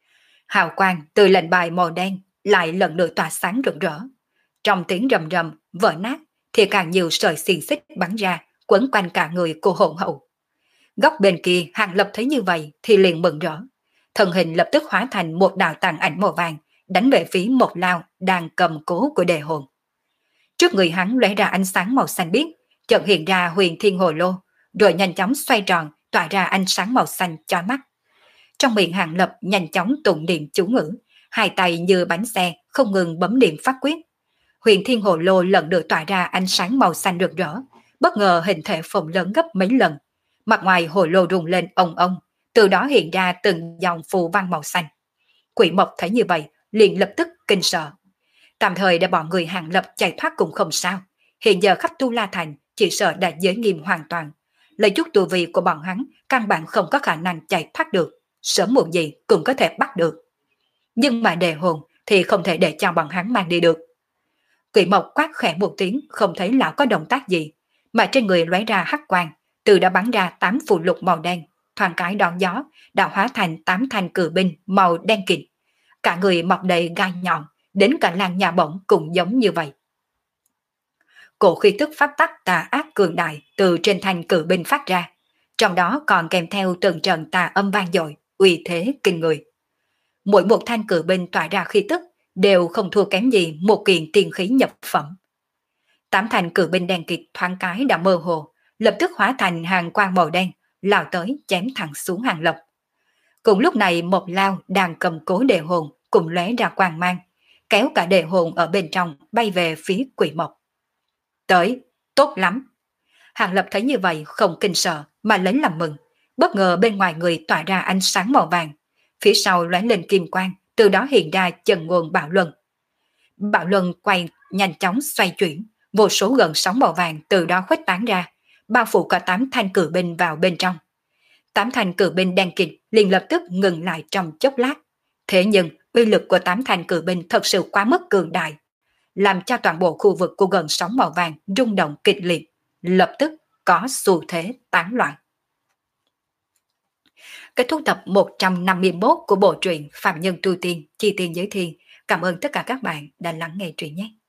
S1: Hào quang từ lệnh bài màu đen lại lần nữa tỏa sáng rực rỡ. Trong tiếng rầm rầm, vỡ nát thì càng nhiều sợi xiềng xích bắn ra, quấn quanh cả người cô hồn hậu. Góc bên kia Hàng Lập thấy như vậy thì liền mừng rỡ. Thân hình lập tức hóa thành một đạo tàn ảnh màu vàng, đánh về phía một lao đang cầm cố của đề hồn. Trước người hắn lóe ra ánh sáng màu xanh biếc, chợt hiện ra huyền thiên hồ lô, rồi nhanh chóng xoay tròn, tỏa ra ánh sáng màu xanh chói mắt. Trong miệng Hàng Lập nhanh chóng tụng niệm chú ngữ, hai tay như bánh xe không ngừng bấm niệm pháp quyết. Huyền thiên hồ lô lần lượt tỏa ra ánh sáng màu xanh rực rỡ, bất ngờ hình thể phồng lớn gấp mấy lần. Mặt ngoài hồ lô rung lên ong ong, từ đó hiện ra từng dòng phù văn màu xanh. Quỷ Mộc thấy như vậy, liền lập tức kinh sợ. Tạm thời để bọn người Hàng Lập chạy thoát cũng không sao. Hiện giờ khắp Tu La Thành chỉ sợ đã giới nghiêm hoàn toàn. Lấy chút tu vi của bọn hắn, căn bản không có khả năng chạy thoát được. Sớm muộn gì cũng có thể bắt được. Nhưng mà đề hồn thì không thể để cho bọn hắn mang đi được. Quỷ Mộc quát khẽ một tiếng, không thấy lão có động tác gì, mà trên người lóe ra hắc quang, từ đã bắn ra tám phù lục màu đen, thoáng cái đón gió, đã hóa thành tám thanh cử binh màu đen kịt. Cả người mọc đầy gai nhọn, đến cả làn nhà bổng cũng giống như vậy. Cổ khí tức pháp tắc tà ác cường đại từ trên thanh cử binh phát ra, trong đó còn kèm theo từng trận tà âm vang dội, uy thế kinh người. Mỗi một thanh cử binh tỏa ra khí tức đều không thua kém gì một kiện tiên khí nhập phẩm. Tám thanh cử binh đen kịt thoáng cái đã mơ hồ, lập tức hóa thành hàng quang màu đen, lao tới chém thẳng xuống Hàng Lập. Cùng lúc này một lao đang cầm cố đề hồn cùng lóe ra quang mang, kéo cả đề hồn ở bên trong bay về phía Quỷ Mộc. Tới, tốt lắm. Hàng Lập thấy như vậy không kinh sợ mà lấy làm mừng, bất ngờ bên ngoài người tỏa ra ánh sáng màu vàng, phía sau lóe lên kim quang, từ đó hiện ra chân nguồn bạo luân. Bạo luân quay nhanh chóng xoay chuyển, vô số gần sóng màu vàng từ đó khuếch tán ra, bao phủ cả tám thanh cử binh vào bên trong. Tám thanh cử binh đen kịt liền lập tức ngừng lại trong chốc lát. Thế nhưng uy lực của tám thanh cử binh thật sự quá mức cường đại, làm cho toàn bộ khu vực của gần sóng màu vàng rung động kịch liệt, lập tức có xu thế tán loạn. Kết thúc tập một trăm năm mươi mốt của bộ truyện Phạm Nhân Tu Tiên, Chi Tiên Giới Thiên. Cảm ơn tất cả các bạn đã lắng nghe truyện nhé.